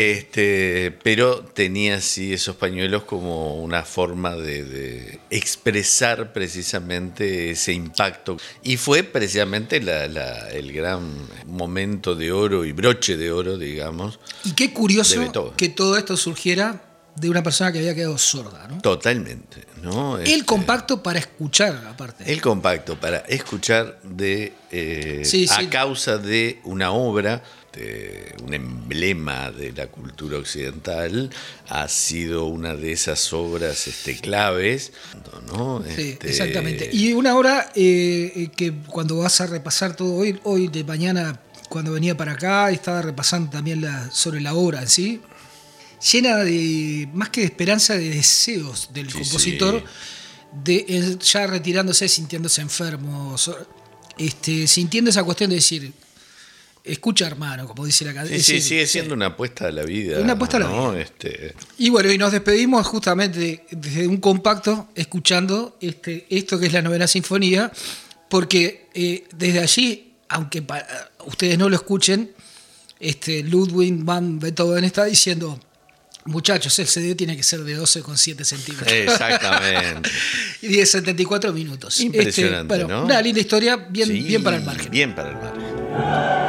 este, pero tenía así esos pañuelos como una forma de, de expresar precisamente ese impacto. Y fue precisamente la- la- el gran momento de oro y broche de oro, digamos. Y qué de curioso Beethoven. que todo esto surgiera de una persona que había quedado sorda, ¿no? Totalmente, ¿no? El Este, compacto para escuchar, aparte. El compacto para escuchar de eh, Sí, a sí. causa de una obra, de un emblema de la cultura occidental, ha sido una de esas obras este, claves, ¿no? Sí, Este, exactamente. Y una obra eh, eh, que cuando vas a repasar todo hoy, hoy de mañana, cuando venía para acá, estaba repasando también la, sobre la obra en sí, llena de, más que de esperanza, de deseos del Sí, compositor, sí. de eh, ya retirándose, sintiéndose enfermo, so- este, sintiendo esa cuestión de decir, escucha hermano, como dice la Sí, canción. sí, sigue siendo una apuesta a la vida. Una apuesta a la ¿no? vida. Este, Y bueno, y nos despedimos justamente desde un compacto, escuchando este, esto que es la novena sinfonía, porque eh, desde allí, aunque pa- ustedes no lo escuchen, este, Ludwig van Beethoven está diciendo, muchachos, el C D tiene que ser de doce con siete centímetros. exactamente. Y de setenta y cuatro minutos. Impresionante, Este, bueno, ¿no? Una linda historia, bien, Sí, bien para el margen. Bien para el margen.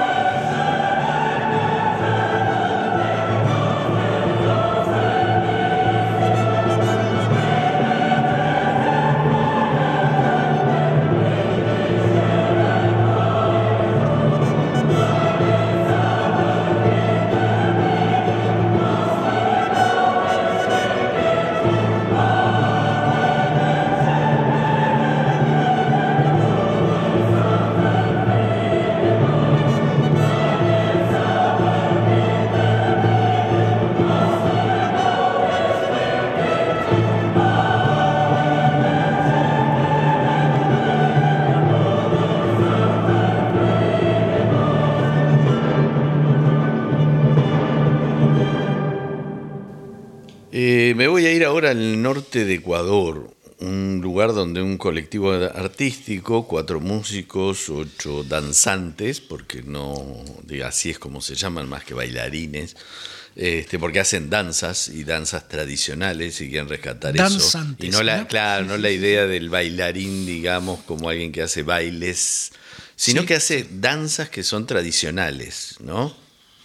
Eh, me voy a ir ahora al norte de Ecuador, un lugar donde un colectivo artístico, cuatro músicos, ocho danzantes, porque no, diga, así es como se llaman, más que bailarines, Este, porque hacen danzas y danzas tradicionales y quieren rescatar Danzantes, eso. Y no la, ¿no? claro, no la idea del bailarín, digamos, como alguien que hace bailes, sino Sí. que hace danzas que son tradicionales, ¿no?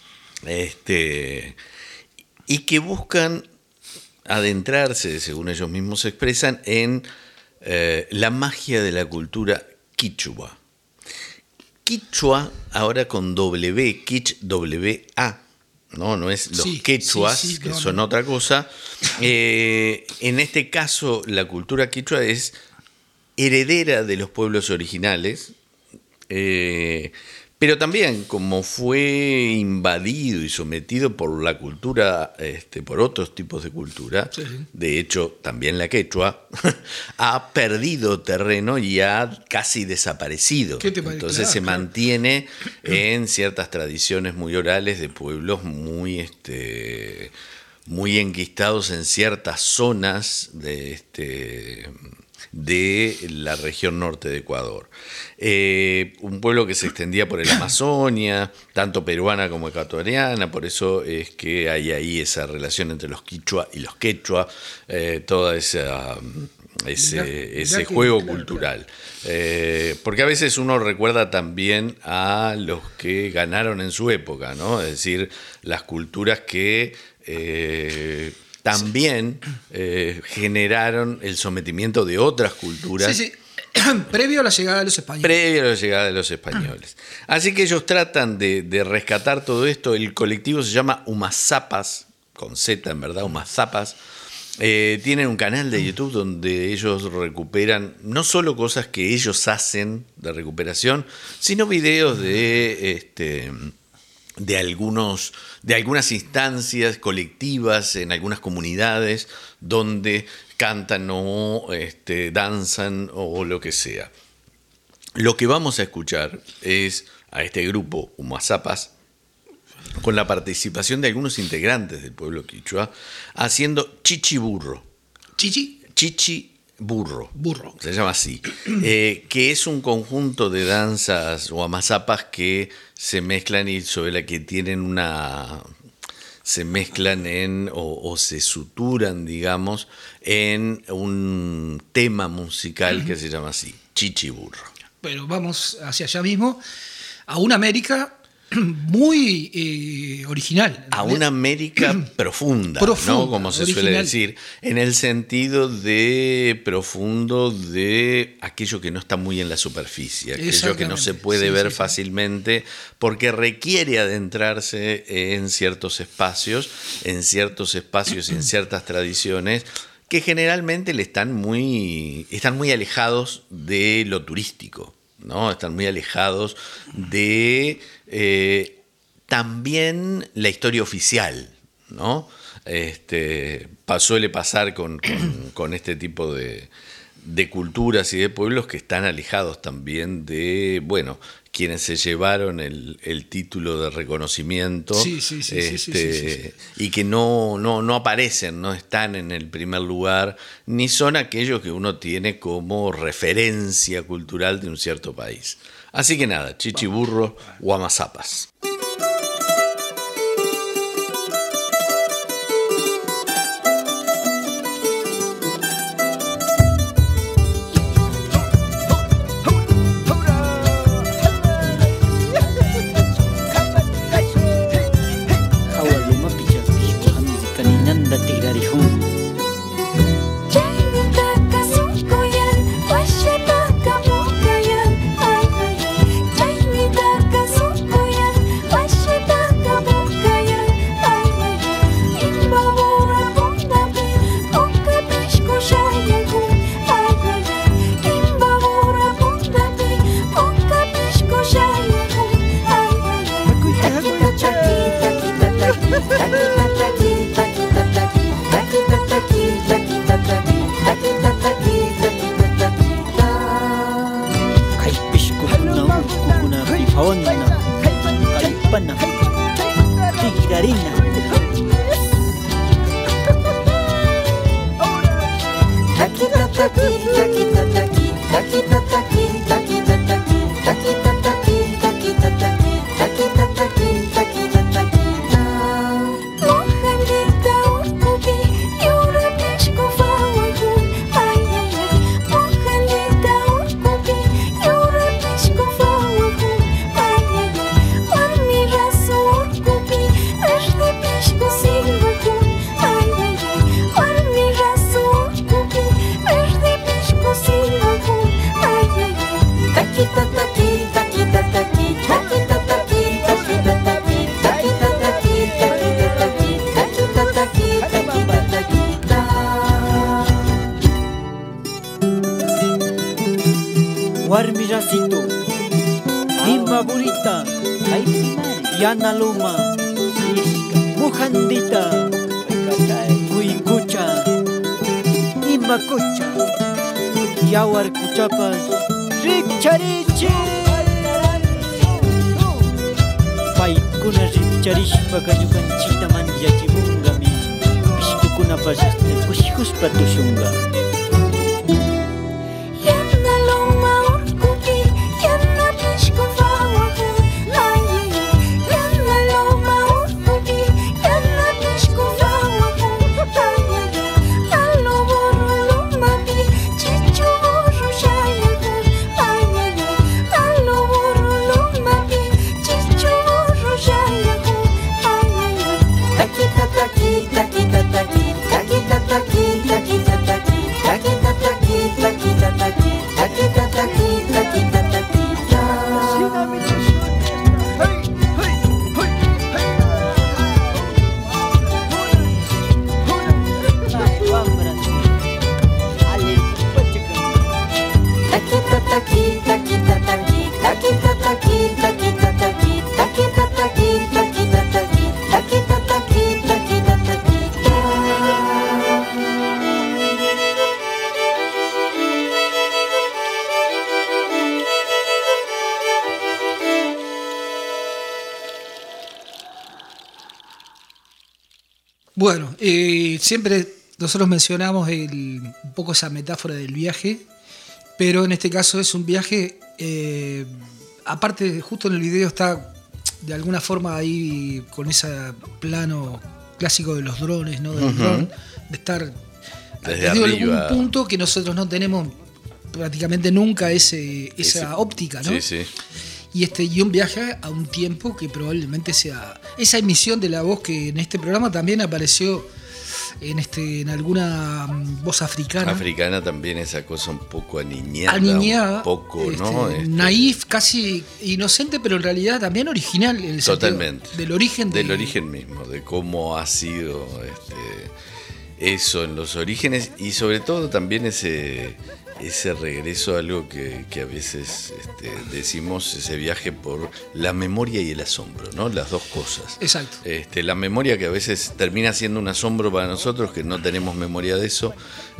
Este, y que buscan adentrarse, según ellos mismos se expresan, en eh, la magia de la cultura quichua. Quichua, ahora con W, Quich W A, no, no es los Sí, quechuas, sí, sí, que no, son no. otra cosa. Eh, en este caso, la cultura quichua es heredera de los pueblos originales, eh, pero también como fue invadido y sometido por la cultura, este, por otros tipos de cultura, Sí, sí. de hecho también la quechua, ha perdido terreno y ha casi desaparecido. ¿Qué te parece? Entonces Claro, se claro. mantiene en ciertas tradiciones muy orales de pueblos muy, este, muy enquistados en ciertas zonas de este de la región norte de Ecuador. Eh, un pueblo que se extendía por el Amazonia, tanto peruana como ecuatoriana, por eso es que hay ahí esa relación entre los quichua y los quechua, eh, toda esa... ese, Mirá- mirá ese que- juego claro, cultural. Eh, porque a veces uno recuerda también a los que ganaron en su época, ¿no? Es decir, las culturas que eh, también eh, generaron el sometimiento de otras culturas. Sí, sí. Previo a la llegada de los españoles. Previo a la llegada de los españoles. Así que ellos tratan de, de rescatar todo esto. El colectivo se llama Umazapas, con Z en verdad, Umazapas. Eh, tienen un canal de YouTube donde ellos recuperan no solo cosas que ellos hacen de recuperación, sino videos de este de algunos de algunas instancias colectivas en algunas comunidades donde cantan o este, danzan o lo que sea. Lo que vamos a escuchar es a este grupo Umazapas con la participación de algunos integrantes del pueblo quichua haciendo chichiburro. Chichi, Chichiburro. burro. Se llama así. Eh, que es un conjunto de danzas o amazapas que se mezclan y sobre la que tienen una... se mezclan en o, o se suturan, digamos, en un tema musical que se llama así, chichiburro. Pero vamos hacia allá mismo, a una América muy eh, original. A una América profunda, Profunda, ¿no? Como se suele original. decir, en el sentido de profundo de aquello que no está muy en la superficie, aquello que no se puede Sí, ver sí, sí. fácilmente, porque requiere adentrarse en ciertos espacios, en ciertos espacios y en ciertas tradiciones que generalmente le están muy, están muy alejados de lo turístico, ¿no? Están muy alejados de eh, también la historia oficial, ¿no? Este, pa- suele pasar con, con, con este tipo de, de culturas y de pueblos que están alejados también de, bueno, quienes se llevaron el, el título de reconocimiento, Sí, sí, sí, sí, sí, este, sí, sí, sí. y que no, no, no aparecen, no están en el primer lugar, ni son aquellos que uno tiene como referencia cultural de un cierto país. Así que nada, chichiburro, Umazapas. Hawaluma picha pishko hamzi kaninanda tirarihun. Chaynitaka sunquyan, washataka muqayan, ay ay ay. Chaynitaka sunquyan, washataka muqayan, ay ay ay. Imbabura bundapi, uka pishku shayakun, ay ay ay. Imbabura bundapi, uka pishku shayakun, ay ay ay. Takita takita takita takita takita takita takita takita. Kay pishko na kukuna pipawan na kalipan na tirarina. Takita takita takita takita takita takita takita takita takita takita takita takita takita takita. Warmiracito, Nima Burita, Yana Luma, Mujandita, Cuicucha, Imacocha, Yawar Cuchapas, Riccharichi. Paikuna Richarishpa Kanyukanchita Manjachibungami, Pishkukuna Pasaste, Kushkuspa Tushunga. Bueno, eh, siempre nosotros mencionamos el, un poco esa metáfora del viaje, pero en este caso es un viaje, eh, aparte justo en el video está de alguna forma ahí con ese plano clásico de los drones, ¿no? Del Uh-huh. dron, de estar Desde desde arriba. algún punto que nosotros no tenemos prácticamente nunca ese, esa Ese- óptica, ¿no? Sí, sí. Y, este, y un viaje a un tiempo que probablemente sea esa emisión de la voz que en este programa también apareció en, este, en alguna mm, voz africana. Africana también esa cosa un poco aniñada. Aniñada, Un poco, este, ¿no? Este, naif, casi inocente, pero en realidad también original. En el sentido Totalmente. del origen. Del de- origen mismo, de cómo ha sido este, eso en los orígenes y sobre todo también ese, ese regreso a algo que, que a veces este, decimos, ese viaje por la memoria y el asombro, ¿no? Las dos cosas. Exacto. Este, la memoria que a veces termina siendo un asombro para nosotros, que no tenemos memoria de eso,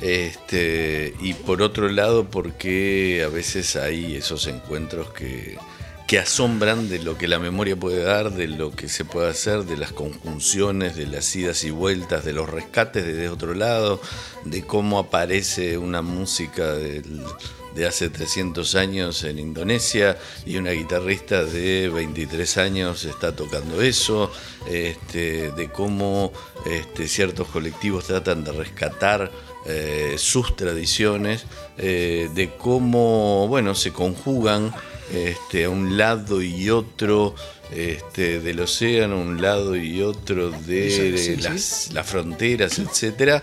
este, y por otro lado, porque a veces hay esos encuentros que, que asombran de lo que la memoria puede dar, de lo que se puede hacer, de las conjunciones, de las idas y vueltas, de los rescates desde otro lado, de cómo aparece una música del de hace trescientos años en Indonesia y una guitarrista de veintitrés años está tocando eso, este, de cómo este, ciertos colectivos tratan de rescatar eh, sus tradiciones, eh, de cómo bueno, se conjugan este, a un lado y otro este, del océano, un lado y otro de Sí, sí, sí. las, las fronteras, etcétera.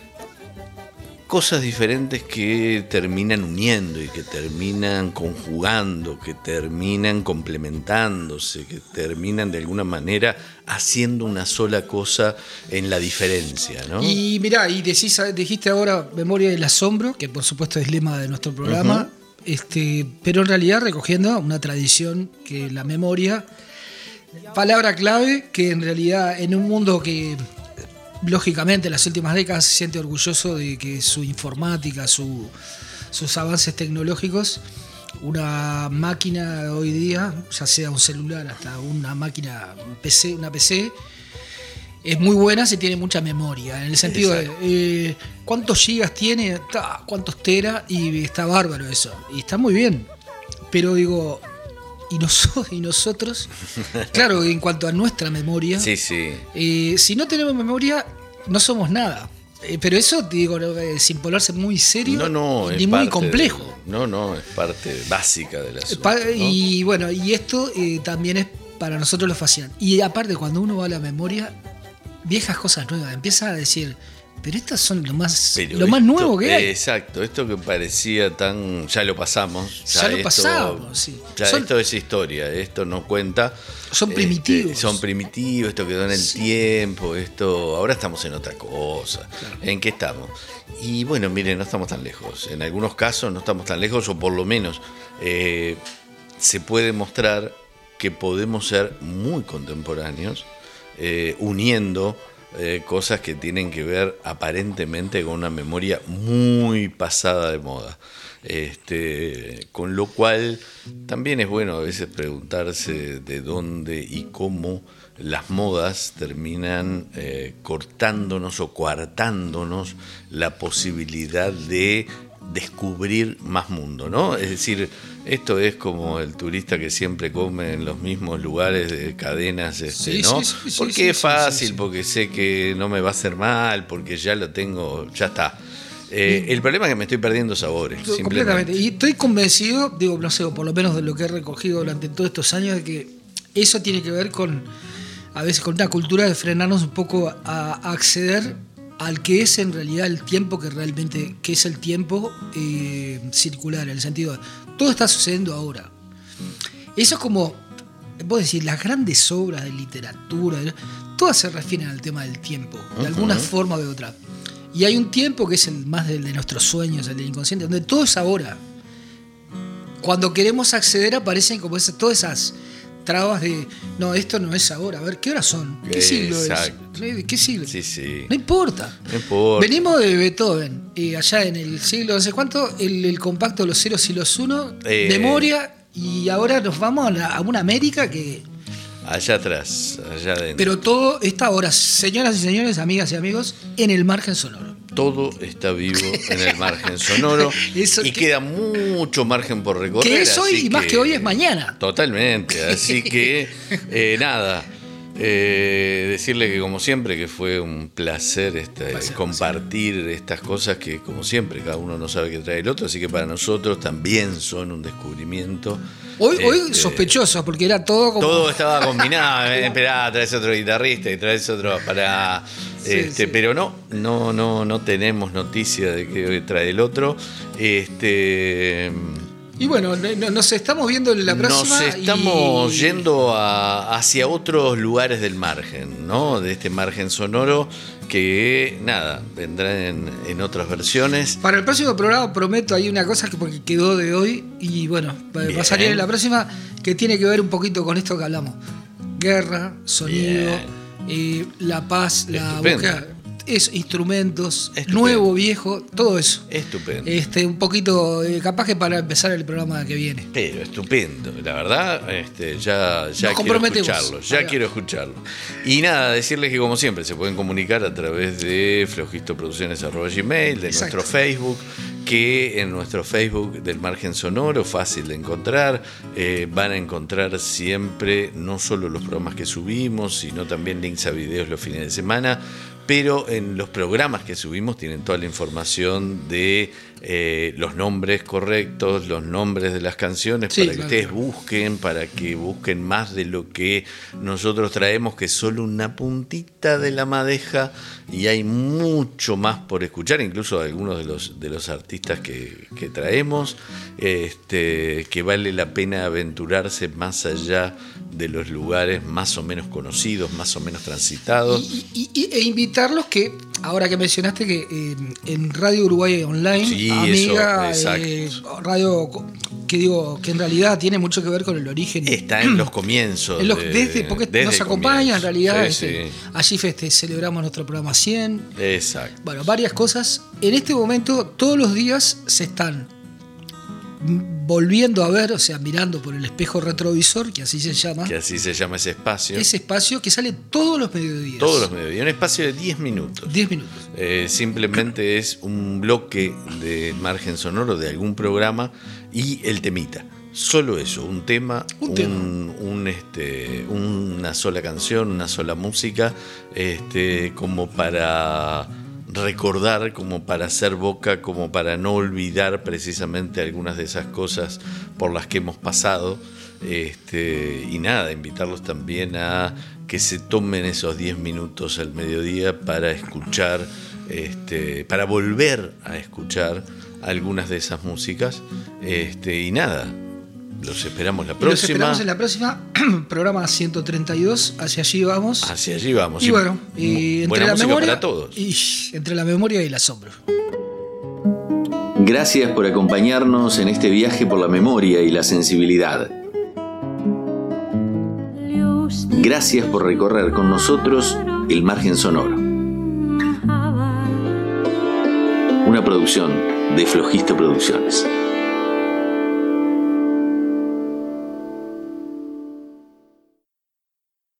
Cosas diferentes que terminan uniendo y que terminan conjugando, que terminan complementándose, que terminan de alguna manera haciendo una sola cosa en la diferencia, ¿no? Y mirá, y decís, dijiste ahora memoria del asombro, que por supuesto es lema de nuestro programa, uh-huh. este, pero en realidad recogiendo una tradición que la memoria, palabra clave, que en realidad en un mundo que lógicamente en las últimas décadas se siente orgulloso de que su informática, su, sus avances tecnológicos, una máquina hoy día, ya sea un celular hasta una máquina, un P C, una P C, es muy buena si tiene mucha memoria, en el sentido Exacto. de eh, cuántos gigas tiene, ta, cuántos teras, y está bárbaro eso, y está muy bien, pero digo, y, noso- y nosotros, claro, en cuanto a nuestra memoria, sí, sí. Eh, si no tenemos memoria, no somos nada. Eh, pero eso, te digo, eh, sin ponerse muy serio no, no, ni muy complejo. De, no, no, es parte básica de la Pa- ¿no? Y bueno, y esto eh, también es para nosotros lo fascinante. Y aparte, cuando uno va a la memoria, viejas cosas nuevas, empieza a decir, Pero estas son lo más, Pero lo más esto- nuevo que hay. Exacto, esto que parecía tan... Ya lo pasamos. Ya lo esto- pasamos, sí. Ya Son- esto es historia, esto no cuenta. Son Este, primitivos. son primitivos, esto quedó en el Sí. tiempo, esto... Ahora estamos en otra cosa. ¿En qué estamos? Y bueno, miren, no estamos tan lejos. En algunos casos no estamos tan lejos, o por lo menos eh, se puede mostrar que podemos ser muy contemporáneos, eh, uniendo eh, cosas que tienen que ver aparentemente con una memoria muy pasada de moda. Este, con lo cual también es bueno a veces preguntarse de dónde y cómo las modas terminan eh, cortándonos o coartándonos la posibilidad de descubrir más mundo, ¿no? Es decir, esto es como el turista que siempre come en los mismos lugares de cadenas, este, Sí, ¿no? sí, sí, sí, porque sí, es sí, fácil, sí, sí. porque sé que no me va a hacer mal, porque ya lo tengo, ya está. Eh, el problema es que me estoy perdiendo sabores. Completamente. Simplemente. Y estoy convencido, digo, no sé, o por lo menos de lo que he recogido durante todos estos años, de que eso tiene que ver con, a veces, con una cultura de frenarnos un poco a, a acceder al que es en realidad el tiempo que realmente, que es el tiempo eh, circular, en el sentido de todo está sucediendo ahora. Eso es como, vos decís, las grandes obras de literatura, todas se refieren al tema del tiempo, de Uh-huh. alguna forma o de otra. Y hay un tiempo que es el más del de nuestros sueños, el del inconsciente, donde todo es ahora. Cuando queremos acceder aparecen como esas, todas esas trabas de, no, esto no es ahora. A ver, ¿qué horas son? ¿Qué siglo Exacto. es? ¿De qué siglo? Sí, sí. No importa. No importa. Venimos de Beethoven, y allá en el siglo no sé cuánto, el, el compacto de los ceros y los uno, Eh. de Moria, y ahora nos vamos a, la- a una América que... Allá atrás, allá adentro. Pero todo está ahora, señoras y señores, amigas y amigos, en el margen sonoro. Todo está vivo en el margen sonoro. Eso y que- queda mucho margen por recorrer. Que es hoy así y más que hoy es mañana. Totalmente. Así que, eh, nada. eh, decirle que, como siempre, que fue un placer, este, Placer, compartir estas cosas que, como siempre, cada uno no sabe qué trae el otro. Así que para nosotros también son un descubrimiento. Hoy, hoy Este, sospechoso, porque era todo como... Todo estaba combinado, eh, esperá, traes otro guitarrista y traes otro para... Sí, este, sí. Pero no, no, no, no tenemos noticia de que trae el otro. Este, Y bueno, no- no- nos estamos viendo en la próxima. nos estamos y- yendo a- hacia otros lugares del margen, ¿no? De este margen sonoro que, nada, vendrá en, en otras versiones. Para el próximo programa prometo hay una cosa que porque quedó de hoy y bueno, va Bien. a salir en la próxima que tiene que ver un poquito con esto que hablamos. Guerra, sonido, eh, la paz, la Estupendo. búsqueda, es instrumentos, Estupendo. nuevo, viejo, todo eso. Estupendo. Este, un poquito, eh, capaz que para empezar el programa que viene. Pero estupendo, la verdad, este, ya, ya Nos quiero comprometemos. escucharlo, ya Ahí va. quiero escucharlo. Y nada, decirles que como siempre se pueden comunicar a través de flojistoproducciones arroba gmail, de Exacto. nuestro Facebook, que en nuestro Facebook del Margen Sonoro, fácil de encontrar, eh, van a encontrar siempre no solo los programas que subimos, sino también links a videos los fines de semana. Pero en los programas que subimos tienen toda la información de eh, los nombres correctos, los nombres de las canciones, Sí, para que claro. ustedes busquen, para que busquen más de lo que nosotros traemos, que es solo una puntita de la madeja, y hay mucho más por escuchar, incluso algunos de los, de los artistas que, que traemos, este, que vale la pena aventurarse más allá de los lugares más o menos conocidos, más o menos transitados. Y, y- y- e invitarlos que, ahora que mencionaste que eh, en Radio Uruguay Online, Sí, amiga, eso, eh, exacto. radio que digo que en realidad tiene mucho que ver con el origen. Está en los comienzos. En los- de- desde, porque desde nos el acompaña en comienzo. realidad. Sí, este, sí. Allí feste, celebramos nuestro programa cien. Exacto. Bueno, varias cosas. En este momento, todos los días se están volviendo a ver, o sea, mirando por el espejo retrovisor, que así se llama, Que así se llama ese espacio. ese espacio que sale todos los mediodías. Todos los mediodías. Un espacio de diez minutos. diez minutos. Eh, simplemente es un bloque de margen sonoro de algún programa y el temita. Solo eso, un tema, Un un, tema. un, este, una sola canción, una sola música, este, como para recordar, como para hacer boca, como para no olvidar precisamente algunas de esas cosas por las que hemos pasado. Este, y nada, invitarlos también a que se tomen esos diez minutos al mediodía para escuchar este, para volver a escuchar algunas de esas músicas. Este, y nada, los esperamos la próxima. Los esperamos en la próxima, programa ciento treinta y dos, hacia allí vamos. Hacia allí vamos. Y bueno, y buena entre la música memoria para todos. y entre la memoria y el asombro. Gracias por acompañarnos en este viaje por la memoria y la sensibilidad. Gracias por recorrer con nosotros el margen sonoro. Una producción de Flojista Producciones.